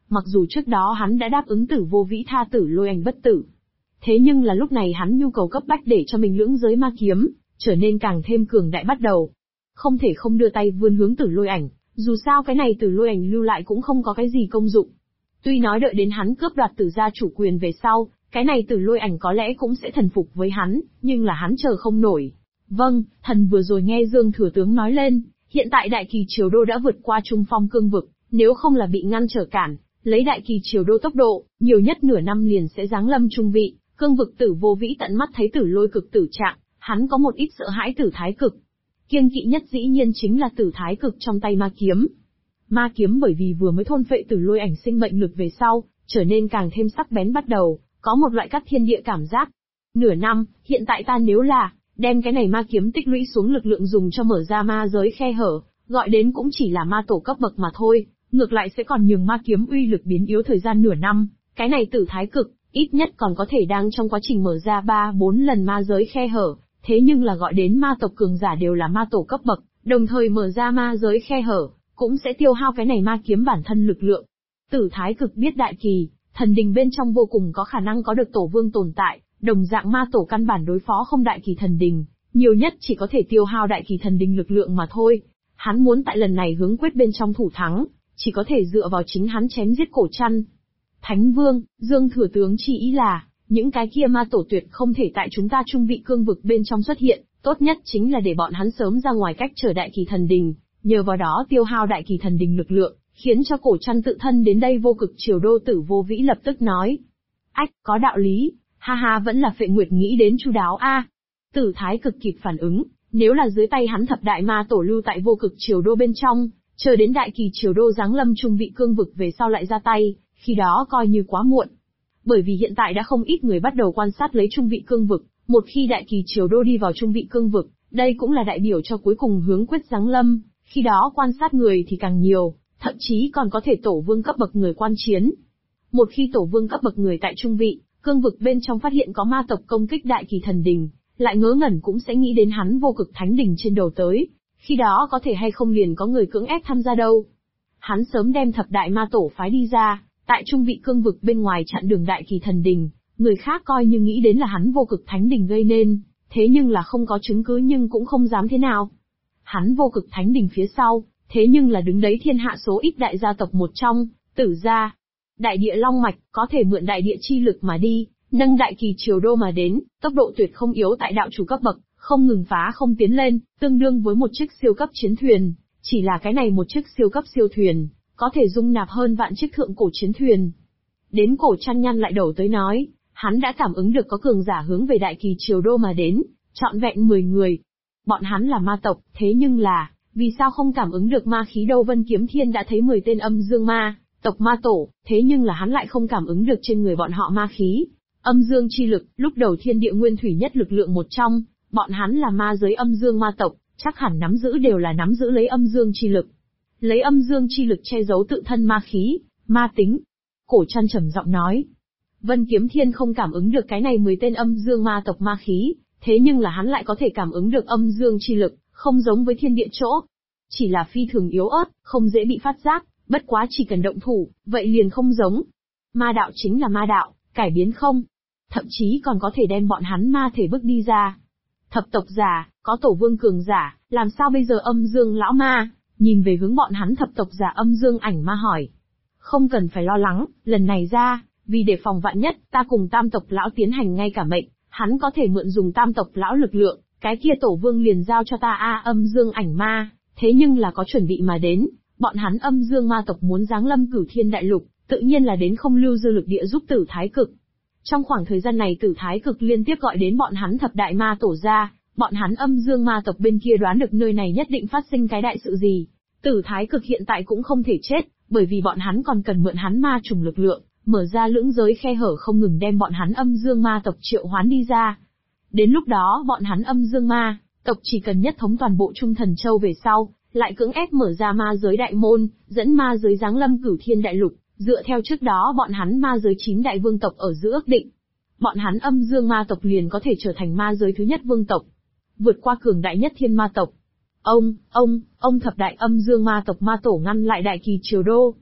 Mặc dù trước đó hắn đã đáp ứng Tử Vô Vĩ tha Tử Lôi Ảnh bất tử. Thế nhưng là lúc này hắn nhu cầu cấp bách để cho mình lưỡng giới ma kiếm, trở nên càng thêm cường đại bắt đầu. Không thể không đưa tay vươn hướng Tử Lôi Ảnh, dù sao cái này Tử Lôi Ảnh lưu lại cũng không có cái gì công dụng. Tuy nói đợi đến hắn cướp đoạt Tử gia chủ quyền về sau, cái này Tử Lôi Ảnh có lẽ cũng sẽ thần phục với hắn, nhưng là hắn chờ không nổi. Vâng, thần vừa rồi nghe Dương Thừa Tướng nói lên, hiện tại Đại Kỳ Triều Đô đã vượt qua Trung Phong cương vực, nếu không là bị ngăn trở cản, lấy Đại Kỳ Triều Đô tốc độ, nhiều nhất nửa năm liền sẽ giáng lâm trung vị, cương vực Tử Vô Vĩ tận mắt thấy Tử Lôi cực tử trạng, hắn có một ít sợ hãi Tử Thái Cực. Kiêng kỵ nhất dĩ nhiên chính là Tử Thái Cực trong tay ma kiếm. Ma kiếm bởi vì vừa mới thôn phệ Tử Lôi Ảnh sinh mệnh lực về sau, trở nên càng thêm sắc bén bắt đầu, có một loại cắt thiên địa cảm giác. Nửa năm, hiện tại ta nếu là đem cái này ma kiếm tích lũy xuống lực lượng dùng cho mở ra ma giới khe hở, gọi đến cũng chỉ là ma tổ cấp bậc mà thôi, ngược lại sẽ còn nhường ma kiếm uy lực biến yếu thời gian nửa năm, cái này Tử Thái Cực, ít nhất còn có thể đang trong quá trình mở ra 3-4 lần ma giới khe hở, thế nhưng là gọi đến ma tộc cường giả đều là ma tổ cấp bậc, đồng thời mở ra ma giới khe hở, cũng sẽ tiêu hao cái này ma kiếm bản thân lực lượng. Tử Thái Cực biết Đại Kỳ, thần đình bên trong vô cùng có khả năng có được tổ vương tồn tại, đồng dạng ma tổ căn bản đối phó không Đại Kỳ thần đình, nhiều nhất chỉ có thể tiêu hao Đại Kỳ thần đình lực lượng mà thôi. Hắn muốn tại lần này hướng quyết bên trong thủ thắng, chỉ có thể dựa vào chính hắn chém giết Cổ Trăn. Thánh Vương, Dương Thừa Tướng chỉ ý là, những cái kia ma tổ tuyệt không thể tại chúng ta trung vị cương vực bên trong xuất hiện, tốt nhất chính là để bọn hắn sớm ra ngoài cách trở Đại Kỳ thần đình, nhờ vào đó tiêu hao Đại Kỳ thần đình lực lượng, khiến cho Cổ Trăn tự thân đến đây vô cực triều đô. Tử Vô Vĩ lập tức nói. Ách, có đạo lý, ha ha, vẫn là Phệ Nguyệt nghĩ đến chu đáo a. Tử Thái Cực kịp phản ứng, nếu là dưới tay hắn thập đại ma tổ lưu tại vô cực triều đô bên trong, chờ đến Đại Kỳ triều đô giáng lâm trung vị cương vực về sau lại ra tay, khi đó coi như quá muộn. Bởi vì hiện tại đã không ít người bắt đầu quan sát lấy trung vị cương vực, một khi Đại Kỳ triều đô đi vào trung vị cương vực, đây cũng là đại biểu cho cuối cùng hướng quyết giáng lâm, khi đó quan sát người thì càng nhiều, thậm chí còn có thể tổ vương cấp bậc người quan chiến. Một khi tổ vương cấp bậc người tại trung vị, cương vực bên trong phát hiện có ma tộc công kích Đại Kỳ thần đình, lại ngớ ngẩn cũng sẽ nghĩ đến hắn vô cực thánh đình trên đầu tới, khi đó có thể hay không liền có người cưỡng ép tham gia đâu. Hắn sớm đem thập đại ma tổ phái đi ra, tại trung vị cương vực bên ngoài chặn đường Đại Kỳ thần đình, người khác coi như nghĩ đến là hắn vô cực thánh đình gây nên, thế nhưng là không có chứng cứ nhưng cũng không dám thế nào. Hắn vô cực thánh đình phía sau, thế nhưng là đứng đấy thiên hạ số ít đại gia tộc một trong, Tử gia. Đại địa long mạch, có thể mượn đại địa chi lực mà đi, nâng Đại Kỳ triều đô mà đến, tốc độ tuyệt không yếu tại đạo chủ cấp bậc, không ngừng phá không tiến lên, tương đương với một chiếc siêu cấp chiến thuyền, chỉ là cái này một chiếc siêu cấp siêu thuyền, có thể dung nạp hơn vạn chiếc thượng cổ chiến thuyền. Đến Cổ Trăn nhăn lại đầu tới nói, hắn đã cảm ứng được có cường giả hướng về Đại Kỳ triều đô mà đến, trọn vẹn 10 người. Bọn hắn là ma tộc, thế nhưng là, vì sao không cảm ứng được ma khí đâu? Vân Kiếm Thiên đã thấy 10 tên âm dương ma tộc ma tổ, thế nhưng là hắn lại không cảm ứng được trên người bọn họ ma khí. Âm dương chi lực, lúc đầu thiên địa nguyên thủy nhất lực lượng một trong, bọn hắn là ma giới âm dương ma tộc, chắc hẳn nắm giữ đều là nắm giữ lấy âm dương chi lực. Lấy âm dương chi lực che giấu tự thân ma khí, ma tính. Cổ Trăn trầm giọng nói. Vân Kiếm Thiên không cảm ứng được cái này 10 tên âm dương ma tộc ma khí, thế nhưng là hắn lại có thể cảm ứng được âm dương chi lực, không giống với thiên địa chỗ. Chỉ là phi thường yếu ớt, không dễ bị phát giác, bất quá chỉ cần động thủ, vậy liền không giống. Ma đạo chính là ma đạo, cải biến không. Thậm chí còn có thể đem bọn hắn ma thể bước đi ra. Thập tộc giả, có tổ vương cường giả, làm sao bây giờ? Âm dương lão ma, nhìn về hướng bọn hắn thập tộc giả âm dương ảnh ma hỏi. Không cần phải lo lắng, lần này ra, vì để phòng vạn nhất, ta cùng tam tộc lão tiến hành ngay cả mệnh, hắn có thể mượn dùng tam tộc lão lực lượng, cái kia tổ vương liền giao cho ta. Âm dương ảnh ma, thế nhưng là có chuẩn bị mà đến, bọn hắn âm dương ma tộc muốn giáng lâm Cửu Thiên đại lục, tự nhiên là đến không lưu dư lực địa giúp Tử Thái Cực. Trong khoảng thời gian này Tử Thái Cực liên tiếp gọi đến bọn hắn thập đại ma tổ ra, bọn hắn âm dương ma tộc bên kia đoán được nơi này nhất định phát sinh cái đại sự gì. Tử Thái Cực hiện tại cũng không thể chết, bởi vì bọn hắn còn cần mượn hắn ma trùng lực lượng, mở ra lưỡng giới khe hở không ngừng đem bọn hắn âm dương ma tộc triệu hoán đi ra. Đến lúc đó bọn hắn âm dương ma tộc chỉ cần nhất thống toàn bộ Trung Thần Châu về sau, lại cưỡng ép mở ra ma giới đại môn, dẫn ma giới giáng lâm Cửu Thiên đại lục, dựa theo trước đó bọn hắn ma giới 9 đại vương tộc ở giữa ước định. Bọn hắn âm dương ma tộc liền có thể trở thành ma giới thứ nhất vương tộc, vượt qua cường đại nhất thiên ma tộc. Ông thập đại âm dương ma tộc ma tổ ngăn lại Đại Kỳ triều đô.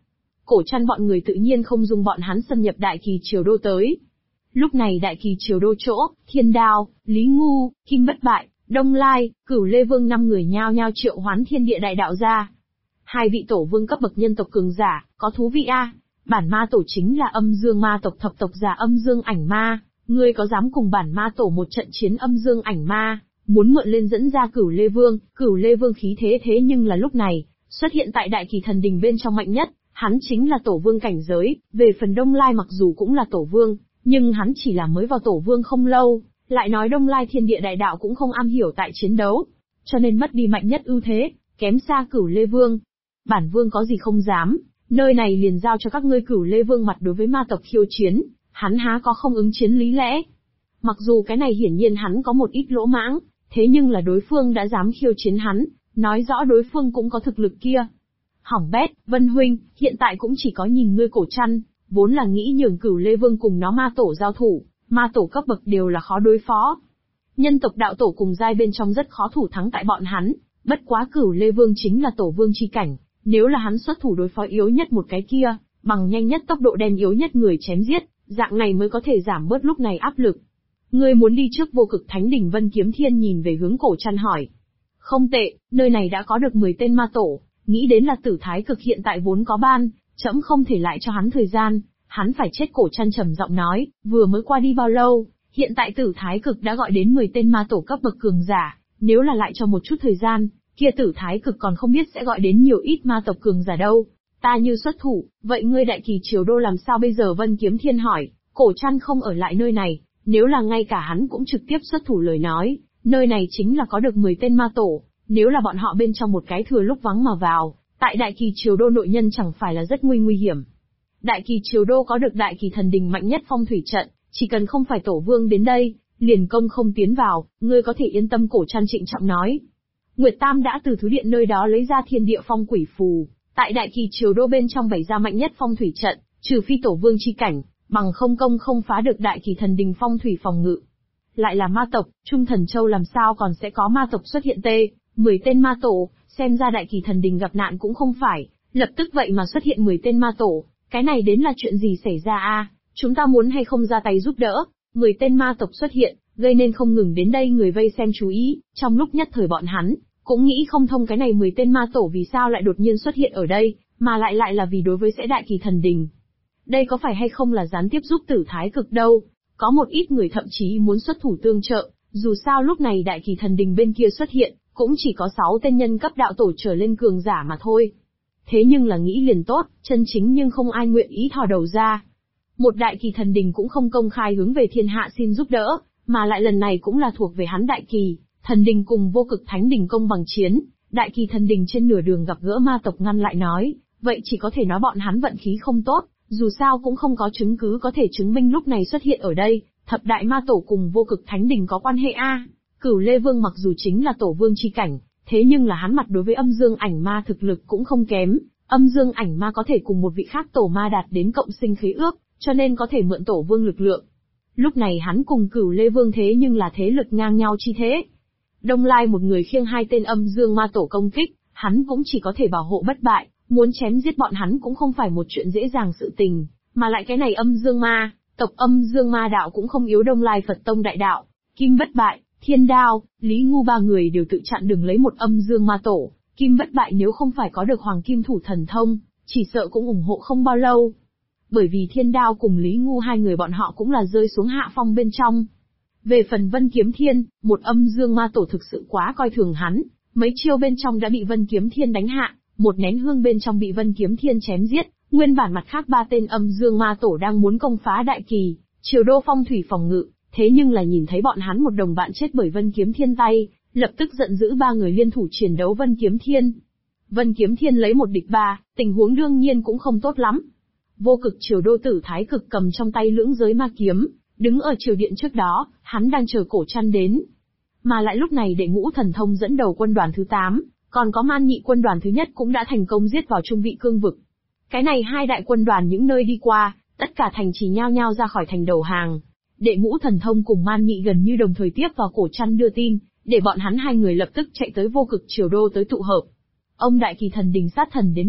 Cổ Trăn bọn người tự nhiên không dung bọn hắn xâm nhập Đại Kỳ Triều Đô tới. Lúc này Đại Kỳ Triều Đô chỗ, Thiên Đao, Lý Ngu, Kim Bất Bại, Đông Lai, Cửu Lê Vương 5 người nhao nhao triệu hoán thiên địa đại đạo ra. Hai vị tổ vương cấp bậc nhân tộc cường giả, có thú vị a. Bản ma tổ chính là âm dương ma tộc thập tộc giả âm dương ảnh ma, ngươi có dám cùng bản ma tổ một trận chiến âm dương ảnh ma, muốn mượn lên dẫn ra Cửu Lê Vương khí thế thế nhưng là lúc này, xuất hiện tại Đại Kỳ Thần Đình bên trong mạnh nhất, hắn chính là tổ vương cảnh giới, về phần Đông Lai mặc dù cũng là tổ vương, nhưng hắn chỉ là mới vào tổ vương không lâu, lại nói Đông Lai thiên địa đại đạo cũng không am hiểu tại chiến đấu, cho nên mất đi mạnh nhất ưu thế, kém xa Cửu Lê Vương. Bản vương có gì không dám, nơi này liền giao cho các ngươi. Cửu Lê Vương mặt đối với ma tộc khiêu chiến, hắn há có không ứng chiến lý lẽ. Mặc dù cái này hiển nhiên hắn có một ít lỗ mãng, thế nhưng là đối phương đã dám khiêu chiến hắn, nói rõ đối phương cũng có thực lực kia. Hỏng bét, Vân huynh, hiện tại cũng chỉ có nhìn ngươi Cổ Trăn, vốn là nghĩ nhường Cửu Lê Vương cùng nó ma tổ giao thủ, ma tổ cấp bậc đều là khó đối phó. Nhân tộc đạo tổ cùng giai bên trong rất khó thủ thắng tại bọn hắn, bất quá Cửu Lê Vương chính là tổ vương chi cảnh, nếu là hắn xuất thủ đối phó yếu nhất một cái kia, bằng nhanh nhất tốc độ đem yếu nhất người chém giết, dạng này mới có thể giảm bớt lúc này áp lực. Ngươi muốn đi trước Vô Cực Thánh Đỉnh? Vân Kiếm Thiên nhìn về hướng Cổ Trăn hỏi. Không tệ, nơi này đã có được 10 tên ma tổ, nghĩ đến là Tử Thái Cực hiện tại vốn có ban, trẫm không thể lại cho hắn thời gian, hắn phải chết. Cổ Trăn trầm giọng nói, vừa mới qua đi bao lâu, hiện tại Tử Thái Cực đã gọi đến 10 tên ma tổ cấp bậc cường giả, nếu là lại cho một chút thời gian, kia Tử Thái Cực còn không biết sẽ gọi đến nhiều ít ma tộc cường giả đâu. Ta như xuất thủ, vậy ngươi Đại Kỳ Triều Đô làm sao bây giờ? Vân Kiếm Thiên hỏi. Cổ Trăn không ở lại nơi này, nếu là ngay cả hắn cũng trực tiếp xuất thủ lời nói, nơi này chính là có được 10 tên ma tổ, nếu là bọn họ bên trong một cái thừa lúc vắng mà vào, tại Đại Kỳ Triều Đô nội nhân chẳng phải là rất nguy hiểm. Đại Kỳ Triều Đô có được Đại Kỳ Thần Đình mạnh nhất phong thủy trận, chỉ cần không phải tổ vương đến đây, liền công không tiến vào, ngươi có thể yên tâm. Cổ Trăn trịnh trọng nói. Nguyệt Tam đã từ thứ điện nơi đó lấy ra thiên địa phong quỷ phù, tại Đại Kỳ Triều Đô bên trong bày ra mạnh nhất phong thủy trận, trừ phi tổ vương chi cảnh, bằng không công không phá được Đại Kỳ Thần Đình phong thủy phòng ngự. Lại là ma tộc, Trung Thần Châu làm sao còn sẽ có ma tộc xuất hiện? 10 tên ma tổ, xem ra Đại Kỳ Thần Đình gặp nạn cũng không phải, lập tức vậy mà xuất hiện 10 tên ma tổ, cái này đến là chuyện gì xảy ra a? Chúng ta muốn hay không ra tay giúp đỡ? 10 tên ma tộc xuất hiện, gây nên không ngừng đến đây người vây xem chú ý, trong lúc nhất thời bọn hắn cũng nghĩ không thông cái này 10 tên ma tổ vì sao lại đột nhiên xuất hiện ở đây, mà lại là vì đối với sẽ Đại Kỳ Thần Đình. Đây có phải hay không là gián tiếp giúp Tử Thái Cực đâu? Có một ít người thậm chí muốn xuất thủ tương trợ, dù sao lúc này Đại Kỳ Thần Đình bên kia xuất hiện, cũng chỉ có 6 tên nhân cấp đạo tổ trở lên cường giả mà thôi. Thế nhưng là nghĩ liền tốt, chân chính nhưng không ai nguyện ý thò đầu ra. Một Đại Kỳ Thần Đình cũng không công khai hướng về thiên hạ xin giúp đỡ, mà lại lần này cũng là thuộc về hắn Đại Kỳ Thần Đình cùng Vô Cực Thánh Đình công bằng chiến. Đại Kỳ Thần Đình trên nửa đường gặp gỡ ma tộc ngăn lại nói, vậy chỉ có thể nói bọn hắn vận khí không tốt, dù sao cũng không có chứng cứ có thể chứng minh lúc này xuất hiện ở đây, thập đại ma tổ cùng Vô Cực Thánh Đình có quan hệ a. Cửu Lê Vương mặc dù chính là tổ vương chi cảnh, thế nhưng là hắn mặt đối với âm dương ảnh ma thực lực cũng không kém, âm dương ảnh ma có thể cùng một vị khác tổ ma đạt đến cộng sinh khế ước, cho nên có thể mượn tổ vương lực lượng. Lúc này hắn cùng Cửu Lê Vương thế nhưng là thế lực ngang nhau chi thế. Đông Lai một người khiêng 2 tên âm dương ma tổ công kích, hắn cũng chỉ có thể bảo hộ bất bại, muốn chém giết bọn hắn cũng không phải một chuyện dễ dàng sự tình, mà lại cái này âm dương ma, tộc âm dương ma đạo cũng không yếu. Đông Lai Phật Tông đại đạo, Kim Bất Bại, Thiên Đao, Lý Ngu 3 người đều tự chặn đường lấy một âm dương ma tổ, Kim Bất Bại nếu không phải có được Hoàng Kim Thủ Thần Thông, chỉ sợ cũng ủng hộ không bao lâu. Bởi vì Thiên Đao cùng Lý Ngu 2 người bọn họ cũng là rơi xuống hạ phong bên trong. Về phần Vân Kiếm Thiên, một âm dương ma tổ thực sự quá coi thường hắn, mấy chiêu bên trong đã bị Vân Kiếm Thiên đánh hạ, một nén hương bên trong bị Vân Kiếm Thiên chém giết. Nguyên bản mặt khác 3 tên âm dương ma tổ đang muốn công phá Đại Kỳ Triều Đô phong thủy phòng ngự, thế nhưng là nhìn thấy bọn hắn một đồng bạn chết bởi Vân Kiếm Thiên tay, lập tức giận dữ 3 người liên thủ chiến đấu Vân Kiếm Thiên. Vân Kiếm Thiên lấy 1 địch 3, tình huống đương nhiên cũng không tốt lắm. Vô Cực Triều Đô Tử Thái Cực cầm trong tay lưỡng giới ma kiếm, đứng ở triều điện trước đó, hắn đang chờ Cổ Trăn đến. Mà lại lúc này Đệ Ngũ Thần Thông dẫn đầu quân đoàn thứ 8, còn có Man Nhị quân đoàn thứ nhất cũng đã thành công giết vào trung vị cương vực. Cái này 2 đại quân đoàn những nơi đi qua, tất cả thành trì nhao nhao ra khỏi thành đầu hàng. Đệ Ngũ Thần Thông cùng Man Nhị gần như đồng thời tiếp vào Cổ Trăn đưa tin, để bọn hắn 2 người lập tức chạy tới Vô Cực Triều Đô tới tụ hợp. Ông Đại Kỳ Thần Đình sát thần đến vậy,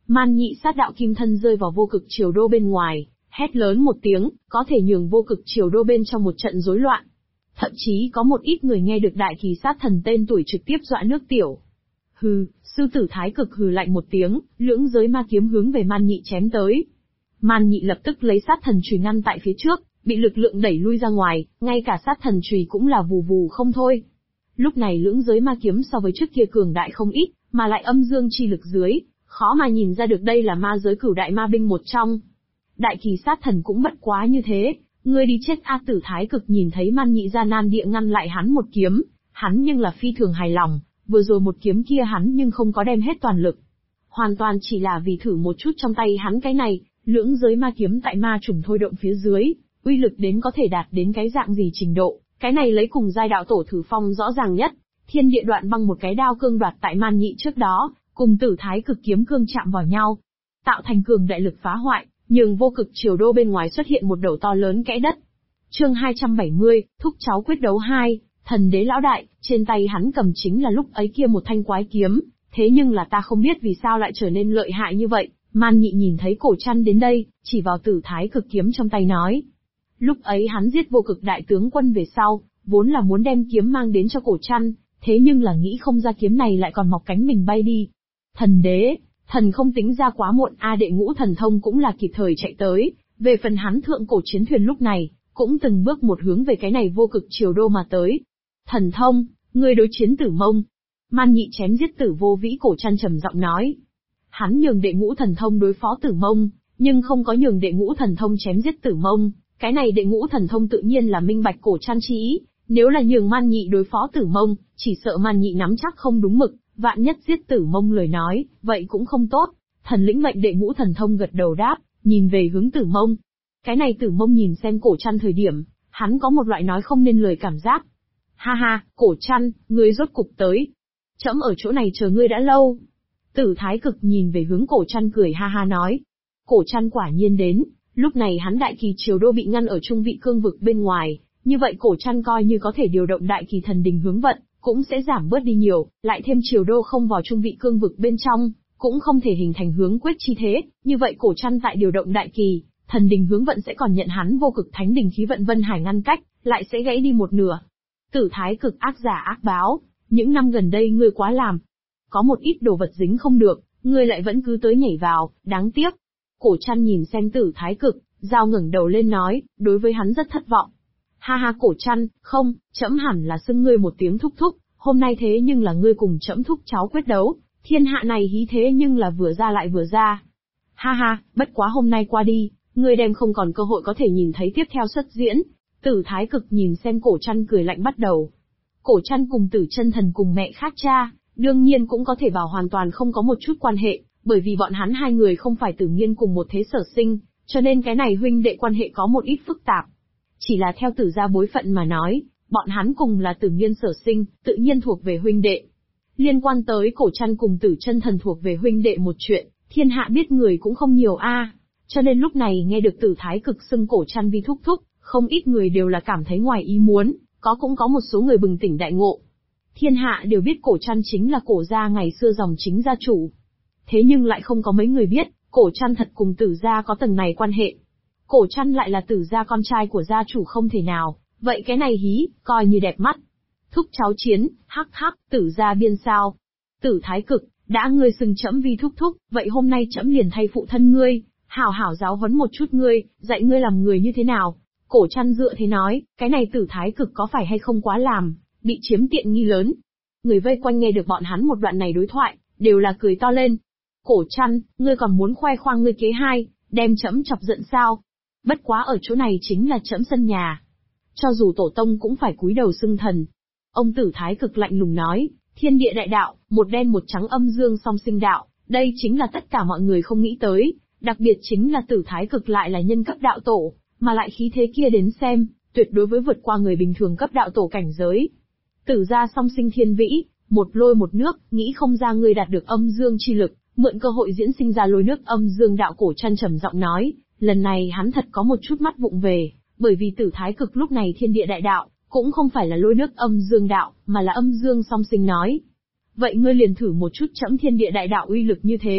Man Nhị sát đạo kim thân rơi vào vô cực triều đô bên ngoài, hét lớn một tiếng, có thể nhường vô cực triều đô bên trong một trận rối loạn. Thậm chí có một ít người nghe được đại kỳ sát thần tên tuổi trực tiếp dọa nước tiểu. Hừ, sư tử Thái Cực hừ lạnh một tiếng, lưỡng giới ma kiếm hướng về Man Nhị chém tới. Man Nhị lập tức lấy sát thần chùy ngăn tại phía trước, bị lực lượng đẩy lui ra ngoài, ngay cả sát thần chùy cũng là vù vù không thôi. Lúc này lưỡng giới ma kiếm so với trước kia cường đại không ít, mà lại âm dương chi lực dưới, khó mà nhìn ra được đây là ma giới cửu đại ma binh một trong. Đại kỳ sát thần cũng bất quá như thế, ngươi đi chết A Tử Thái Cực nhìn thấy Man Nhị gian nan địa ngăn lại hắn một kiếm, hắn nhưng là phi thường hài lòng, vừa rồi một kiếm kia hắn nhưng không có đem hết toàn lực. Hoàn toàn chỉ là vì thử một chút trong tay hắn cái này, lưỡng giới ma kiếm tại ma trùng thôi động phía dưới, uy lực đến có thể đạt đến cái dạng gì trình độ, cái này lấy cùng giai đạo tổ thử phong rõ ràng nhất. Thiên địa đoạn băng một cái đao cương đoạt tại Man Nhị trước đó, cùng Tử Thái Cực kiếm cương chạm vào nhau, tạo thành cường đại lực phá hoại, nhường vô cực triều đô bên ngoài xuất hiện một đầu to lớn kẽ đất. Chương 270, thúc cháu quyết đấu 2, thần đế lão đại, trên tay hắn cầm chính là lúc ấy kia một thanh quái kiếm, thế nhưng là ta không biết vì sao lại trở nên lợi hại như vậy. Man Nhị nhìn thấy Cổ Trăn đến đây, chỉ vào Tử Thái Cực kiếm trong tay nói. Lúc ấy hắn giết vô cực đại tướng quân về sau, vốn là muốn đem kiếm mang đến cho Cổ Trăn, thế nhưng là nghĩ không ra kiếm này lại còn mọc cánh mình bay đi. Thần đế, thần không tính ra quá muộn a. Đệ ngũ thần thông cũng là kịp thời chạy tới, về phần hắn thượng cổ chiến thuyền lúc này, cũng từng bước một hướng về cái này vô cực triều đô mà tới. Thần thông, ngươi đối chiến Tử Mông. Man Nhị chém giết Tử Vô Vĩ. Cổ Trăn trầm giọng nói. Hắn nhường đệ ngũ thần thông đối phó Tử Mông, nhưng không có nhường đệ ngũ thần thông chém giết Tử Mông, cái này đệ ngũ thần thông tự nhiên là minh bạch Cổ Trăn chi ý, nếu là nhường Man Nhị đối phó Tử Mông, chỉ sợ Man Nhị nắm chắc không đúng mực, vạn nhất giết Tử Mông lời nói, vậy cũng không tốt. Thần lĩnh mệnh đệ ngũ thần thông gật đầu đáp, nhìn về hướng Tử Mông. Cái này Tử Mông nhìn xem Cổ Trăn thời điểm, hắn có một loại nói không nên lời cảm giác. Ha ha, Cổ Trăn, ngươi rốt cục tới. Trẫm ở chỗ này chờ ngươi đã lâu. Tử Thái Cực nhìn về hướng Cổ Trăn cười ha ha nói. Cổ Trăn quả nhiên đến, lúc này hắn đại kỳ triều đô bị ngăn ở trung vị cương vực bên ngoài, như vậy Cổ Trăn coi như có thể điều động đại kỳ thần đình hướng vận, cũng sẽ giảm bớt đi nhiều, lại thêm triều đô không vào trung vị cương vực bên trong, cũng không thể hình thành hướng quyết chi thế, như vậy Cổ Trăn tại điều động đại kỳ, thần đình hướng vận sẽ còn nhận hắn vô cực thánh đình khí vận vân hải ngăn cách, lại sẽ gãy đi một nửa. Tử Thái Cực ác giả ác báo, những năm gần đây ngươi quá làm. Có một ít đồ vật dính không được, ngươi lại vẫn cứ tới nhảy vào, đáng tiếc. Cổ Trăn nhìn xem Tử Thái Cực, giao ngẩng đầu lên nói, đối với hắn rất thất vọng. Ha ha Cổ Trăn, không, trẫm hẳn là xưng ngươi một tiếng thúc thúc, hôm nay thế nhưng là ngươi cùng trẫm thúc cháu quyết đấu, thiên hạ này hí thế nhưng là vừa ra lại vừa ra. Ha ha, bất quá hôm nay qua đi, ngươi đem không còn cơ hội có thể nhìn thấy tiếp theo xuất diễn. Tử Thái Cực nhìn xem Cổ Trăn cười lạnh bắt đầu. Cổ Trăn cùng Tử Chân Thần cùng mẹ khác cha, đương nhiên cũng có thể bảo hoàn toàn không có một chút quan hệ, bởi vì bọn hắn hai người không phải Tử Nghiên cùng một thế sở sinh, cho nên cái này huynh đệ quan hệ có một ít phức tạp. Chỉ là theo Tử gia bối phận mà nói, bọn hắn cùng là Tử Nghiên sở sinh, tự nhiên thuộc về huynh đệ. Liên quan tới Cổ Trăn cùng Tử Chân Thần thuộc về huynh đệ một chuyện, thiên hạ biết người cũng không nhiều a. Cho nên lúc này nghe được Tử Thái Cực xưng Cổ Trăn vi thúc thúc, không ít người đều là cảm thấy ngoài ý muốn, cũng có một số người bừng tỉnh đại ngộ. Thiên hạ đều biết Cổ Trăn chính là Cổ gia ngày xưa dòng chính gia chủ. Thế nhưng lại không có mấy người biết, Cổ Trăn thật cùng Tử gia có tầng này quan hệ. Cổ Trăn lại là Tử gia con trai của gia chủ không thể nào, vậy cái này hí, coi như đẹp mắt. Thúc cháu chiến, hắc hắc, Tử gia biên sao. Tử Thái Cực, đã ngươi xưng trẫm vi thúc thúc, vậy hôm nay trẫm liền thay phụ thân ngươi, hảo hảo giáo huấn một chút ngươi, dạy ngươi làm người như thế nào. Cổ Trăn dựa thế nói, cái này Tử Thái Cực có phải hay không quá làm, bị chiếm tiện nghi lớn. Người vây quanh nghe được bọn hắn một đoạn này đối thoại, đều là cười to lên. Cổ Trăn, ngươi còn muốn khoe khoang ngươi kế hai, đem trẫm chọc giận sao? Bất quá ở chỗ này chính là trẫm sân nhà. Cho dù tổ tông cũng phải cúi đầu xưng thần. Ông Tử Thái Cực lạnh lùng nói, thiên địa đại đạo, một đen một trắng âm dương song sinh đạo, đây chính là tất cả mọi người không nghĩ tới, đặc biệt chính là Tử Thái Cực lại là nhân cấp đạo tổ, mà lại khí thế kia đến xem, tuyệt đối với vượt qua người bình thường cấp đạo tổ cảnh giới. Tử gia song sinh thiên vĩ, một lôi một nước, nghĩ không ra ngươi đạt được âm dương chi lực, mượn cơ hội diễn sinh ra lôi nước âm dương đạo. Cổ Trăn trầm giọng nói, lần này hắn thật có một chút mắt vụng về, bởi vì Tử Thái Cực lúc này thiên địa đại đạo, cũng không phải là lôi nước âm dương đạo, mà là âm dương song sinh nói. Vậy ngươi liền thử một chút trẫm thiên địa đại đạo uy lực như thế.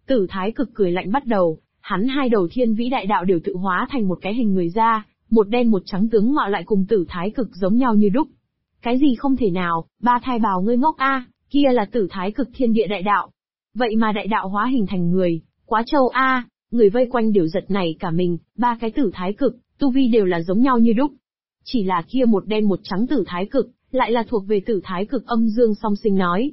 Tử Thái Cực cười lạnh bắt đầu, hắn hai đầu thiên vĩ đại đạo đều tự hóa thành một cái hình người ra, một đen một trắng tướng mạo lại cùng Tử Thái Cực giống nhau như đúc. Cái gì không thể nào, ba thai bào ngươi ngốc a, kia là Tử Thái Cực thiên địa đại đạo. Vậy mà đại đạo hóa hình thành người, quá trâu a, người vây quanh đều giật nảy cả mình, ba cái Tử Thái Cực, tu vi đều là giống nhau như đúc. Chỉ là kia một đen một trắng Tử Thái Cực, lại là thuộc về Tử Thái Cực âm dương song sinh nói.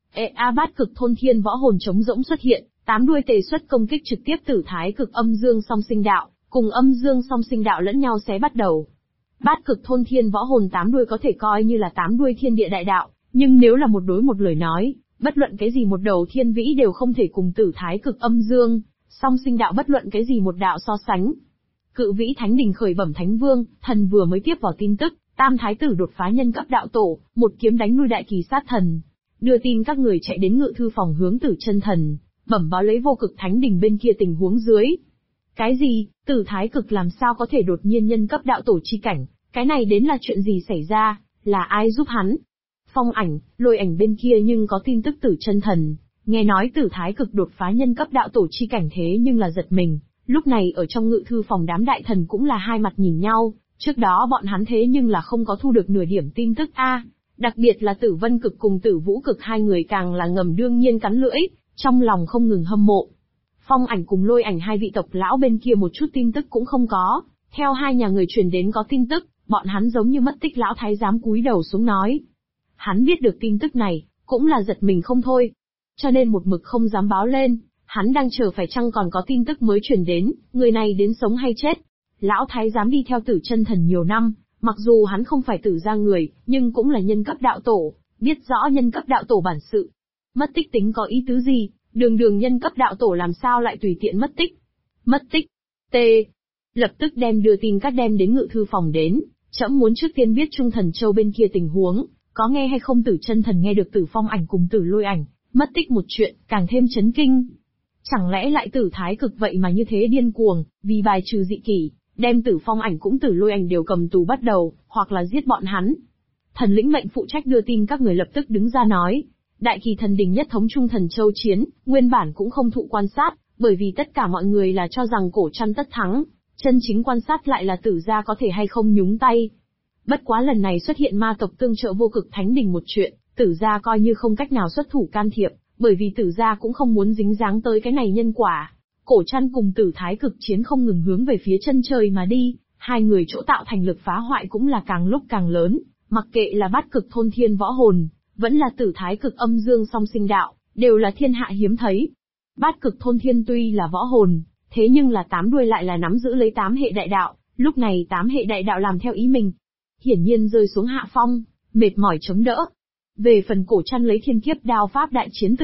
Bát Cực Thôn Thiên Võ Hồn trống rỗng xuất hiện, 8 đuôi tề xuất công kích trực tiếp Tử Thái Cực âm dương song sinh đạo, cùng âm dương song sinh đạo lẫn nhau xé bắt đầu. Bát Cực Thôn Thiên Võ Hồn 8 đuôi có thể coi như là 8 đuôi thiên địa đại đạo, nhưng nếu là một đối một lời nói, bất luận cái gì một đầu thiên vĩ đều không thể cùng Tử Thái Cực âm dương song sinh đạo bất luận cái gì một đạo so sánh. Cự Vĩ Thánh Đình khởi bẩm Thánh Vương, thần vừa mới tiếp vào tin tức, Tam Thái Tử đột phá nhân cấp đạo tổ, một kiếm đánh lui Đại Kỳ Sát Thần. Đưa tin các người chạy đến ngự thư phòng hướng Tử Chân Thần, bẩm báo lấy Vô Cực Thánh Đình bên kia tình huống dưới. Cái gì? Tử Thái Cực làm sao có thể đột nhiên nhân cấp đạo tổ chi cảnh? Cái này đến là chuyện gì xảy ra? Là ai giúp hắn? Phong Ảnh, Lôi Ảnh bên kia nhưng có tin tức Tử Chân Thần, nghe nói Tử Thái Cực đột phá nhân cấp đạo tổ chi cảnh thế nhưng là giật mình. Lúc này ở trong ngự thư phòng đám đại thần cũng là hai mặt nhìn nhau, trước đó bọn hắn thế nhưng là không có thu được nửa điểm tin tức a. Đặc biệt là Tử Vân Cực cùng Tử Vũ Cực hai người càng là ngầm đương nhiên cắn lưỡi, trong lòng không ngừng hâm mộ. Phong Ảnh cùng Lôi Ảnh hai vị tộc lão bên kia một chút tin tức cũng không có, theo hai nhà người truyền đến có tin tức, bọn hắn giống như mất tích lão thái giám cúi đầu xuống nói. Hắn biết được tin tức này, cũng là giật mình không thôi, cho nên một mực không dám báo lên, hắn đang chờ phải chăng còn có tin tức mới truyền đến, người này đến sống hay chết. Lão thái giám đi theo Tử Chân Thần nhiều năm, mặc dù hắn không phải Tử gia người, nhưng cũng là nhân cấp đạo tổ, biết rõ nhân cấp đạo tổ bản sự. Mất tích tính có ý tứ gì, đường đường nhân cấp đạo tổ làm sao lại tùy tiện mất tích. Mất tích. T. Lập tức đem đưa tin các đem đến ngự thư phòng đến, trẫm muốn trước tiên biết Trung Thần Châu bên kia tình huống, có nghe hay không. Tử Chân Thần nghe được Tử Phong Ảnh cùng Tử Lôi Ảnh mất tích một chuyện, càng thêm chấn kinh. Chẳng lẽ lại Tử Thái Cực vậy mà như thế điên cuồng, vì bài trừ dị kỷ, đem Tử Phong Ảnh cũng Tử Lôi Ảnh đều cầm tù bắt đầu, hoặc là giết bọn hắn. Thần lĩnh mệnh phụ trách đưa tin các người lập tức đứng ra nói, Đại Kỳ Thần Đình nhất thống Trung Thần Châu chiến, nguyên bản cũng không thụ quan sát, bởi vì tất cả mọi người là cho rằng Cổ Trăn tất thắng, chân chính quan sát lại là Tử gia có thể hay không nhúng tay. Bất quá lần này xuất hiện ma tộc tương trợ Vô Cực Thánh Đình một chuyện, Tử gia coi như không cách nào xuất thủ can thiệp, bởi vì Tử gia cũng không muốn dính dáng tới cái này nhân quả. Cổ Trăn cùng Tử Thái Cực chiến không ngừng hướng về phía chân trời mà đi, hai người chỗ tạo thành lực phá hoại cũng là càng lúc càng lớn, mặc kệ là Bát Cực Thôn Thiên Võ Hồn, vẫn là Tử Thái Cực âm dương song sinh đạo, đều là thiên hạ hiếm thấy. Bát Cực Thôn Thiên tuy là võ hồn, thế nhưng là 8 đuôi lại là nắm giữ lấy 8 hệ đại đạo, lúc này 8 hệ đại đạo làm theo ý mình. Hiển nhiên rơi xuống hạ phong, mệt mỏi chống đỡ. Về phần Cổ Trăn lấy thiên kiếp đao pháp đại chiến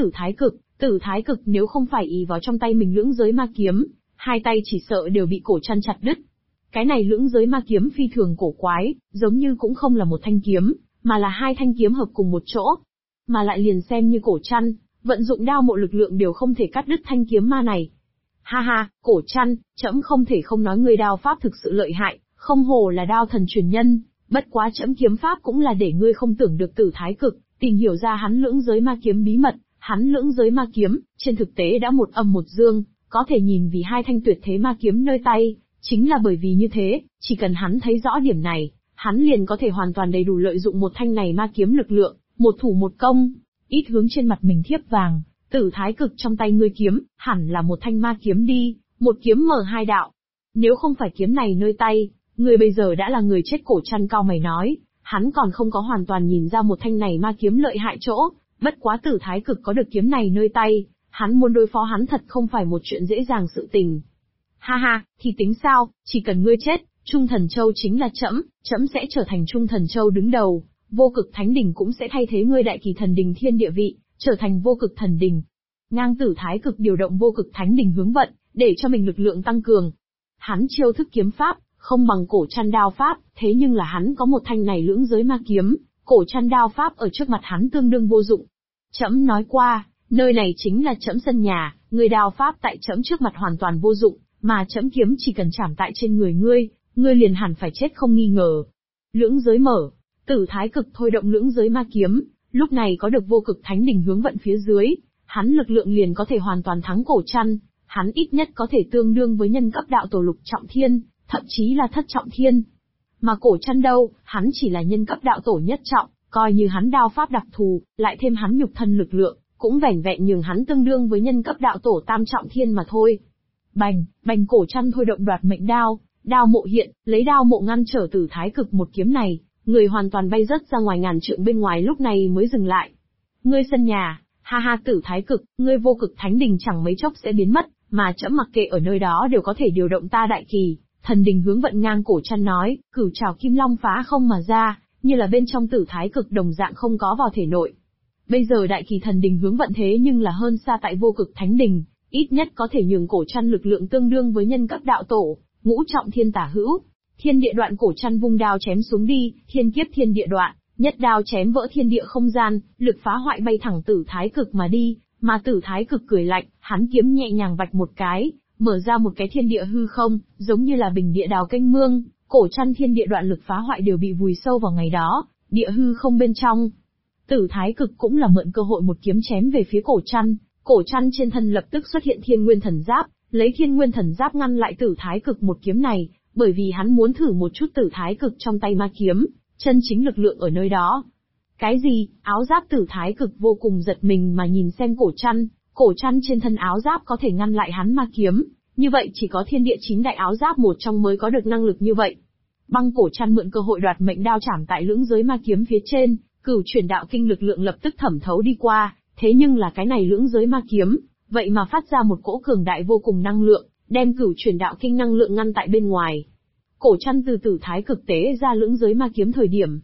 Tử Thái Cực nếu không phải ỷ vào trong tay mình lưỡng giới ma kiếm, hai tay chỉ sợ đều bị Cổ Trăn chặt đứt. Cái này lưỡng giới ma kiếm phi thường cổ quái, giống như cũng không là một thanh kiếm, mà là hai thanh kiếm hợp cùng một chỗ. Mà lại liền xem như Cổ Trăn, vận dụng đao mộ lực lượng đều không thể cắt đứt thanh kiếm ma này. Ha ha, Cổ Trăn, trẫm không thể không nói ngươi đao pháp thực sự lợi hại, không hổ là đao thần truyền nhân, bất quá trẫm kiếm pháp cũng là để ngươi không tưởng được Tử Thái Cực, tìm hiểu ra hắn lưỡng giới ma kiếm bí mật, hắn lưỡng giới ma kiếm, trên thực tế đã một âm một dương, có thể nhìn vì hai thanh tuyệt thế ma kiếm nơi tay, chính là bởi vì như thế, chỉ cần hắn thấy rõ điểm này, hắn liền có thể hoàn toàn đầy đủ lợi dụng một thanh này ma kiếm lực lượng, một thủ một công, ít hướng trên mặt mình thiếp vàng. Tử Thái Cực trong tay ngươi kiếm, hẳn là một thanh ma kiếm đi, một kiếm mở hai đạo. Nếu không phải kiếm này nơi tay, ngươi bây giờ đã là người chết. Cổ Trăn cao mày nói, hắn còn không có hoàn toàn nhìn ra một thanh này ma kiếm lợi hại chỗ, bất quá Tử Thái Cực có được kiếm này nơi tay, hắn muốn đối phó hắn thật không phải một chuyện dễ dàng sự tình. Ha ha, thì tính sao, chỉ cần ngươi chết, Trung Thần Châu chính là trẫm sẽ trở thành Trung Thần Châu đứng đầu, Vô Cực Thánh Đình cũng sẽ thay thế ngươi Đại Kỳ Thần Đình thiên địa vị, trở thành Vô Cực Thần Đình. Ngang Tử Thái Cực điều động Vô Cực Thánh Đình hướng vận, để cho mình lực lượng tăng cường. Hắn chiêu thức kiếm pháp, không bằng Cổ Trăn đao pháp, thế nhưng là hắn có một thanh này lưỡng giới ma kiếm, Cổ Trăn đao pháp ở trước mặt hắn tương đương vô dụng. Trẫm nói qua, nơi này chính là trẫm sân nhà, người đao pháp tại trẫm trước mặt hoàn toàn vô dụng, mà trẫm kiếm chỉ cần chạm tại trên người ngươi liền hẳn phải chết không nghi ngờ. Lưỡng giới mở, Tử Thái Cực thôi động lưỡng giới ma kiếm, lúc này có được Vô Cực Thánh Đình hướng vận phía dưới, hắn lực lượng liền có thể hoàn toàn thắng Cổ Trăn, hắn ít nhất có thể tương đương với nhân cấp đạo tổ lục trọng thiên, thậm chí là thất trọng thiên. Mà Cổ Trăn đâu, hắn chỉ là nhân cấp đạo tổ nhất trọng, coi như hắn đao pháp đặc thù, lại thêm hắn nhục thân lực lượng, cũng vẻn vẹn nhường hắn tương đương với nhân cấp đạo tổ tam trọng thiên mà thôi. Bành, bành Cổ Trăn thôi động đoạt mệnh đao, đao mộ hiện, lấy đao mộ ngăn trở Tử Thái Cực một kiếm này, người hoàn toàn bay rớt ra ngoài ngàn trượng bên ngoài lúc này mới dừng lại. Ngươi sân nhà, ha ha Tử Thái Cực, ngươi vô cực thánh đình chẳng mấy chốc sẽ biến mất, mà trẫm mặc kệ ở nơi đó đều có thể điều động ta đại kỳ, thần đình hướng vận ngang. Cổ Trăn nói, cửu trảo kim long phá không mà ra, như là bên trong Tử Thái Cực đồng dạng không có vào thể nội. Bây giờ đại kỳ thần đình hướng vận thế nhưng là hơn xa tại vô cực thánh đình, ít nhất có thể nhường Cổ Trăn lực lượng tương đương với nhân cấp đạo tổ, ngũ trọng thiên tả hữu. Thiên địa đoạn. Cổ Trăn vung đao chém xuống đi, thiên kiếp thiên địa đoạn, nhất đao chém vỡ thiên địa không gian, lực phá hoại bay thẳng Tử Thái Cực mà đi, mà Tử Thái Cực cười lạnh, hắn kiếm nhẹ nhàng vạch một cái, mở ra một cái thiên địa hư không, giống như là bình địa đào kênh mương, Cổ Trăn thiên địa đoạn lực phá hoại đều bị vùi sâu vào ngày đó, địa hư không bên trong. Tử Thái Cực cũng là mượn cơ hội một kiếm chém về phía Cổ Trăn, Cổ Trăn trên thân lập tức xuất hiện Thiên Nguyên Thần Giáp, lấy Thiên Nguyên Thần Giáp ngăn lại Tử Thái Cực một kiếm này, bởi vì hắn muốn thử một chút Tử Thái Cực trong tay ma kiếm, chân chính lực lượng ở nơi đó. Cái gì? Áo giáp Tử Thái Cực vô cùng giật mình mà nhìn xem Cổ Trăn trên thân áo giáp có thể ngăn lại hắn ma kiếm, như vậy chỉ có thiên địa chính đại áo giáp một trong mới có được năng lực như vậy. Băng. Cổ Trăn mượn cơ hội đoạt mệnh đao chảm tại lưỡng giới ma kiếm phía trên, cửu chuyển đạo kinh lực lượng lập tức thẩm thấu đi qua, thế nhưng là cái này lưỡng giới ma kiếm, vậy mà phát ra một cỗ cường đại vô cùng năng lượng, đem cửu chuyển đạo kinh năng lượng ngăn tại bên ngoài. Cổ Trăn từ Tử Thái Cực tế ra lưỡng giới ma kiếm thời điểm,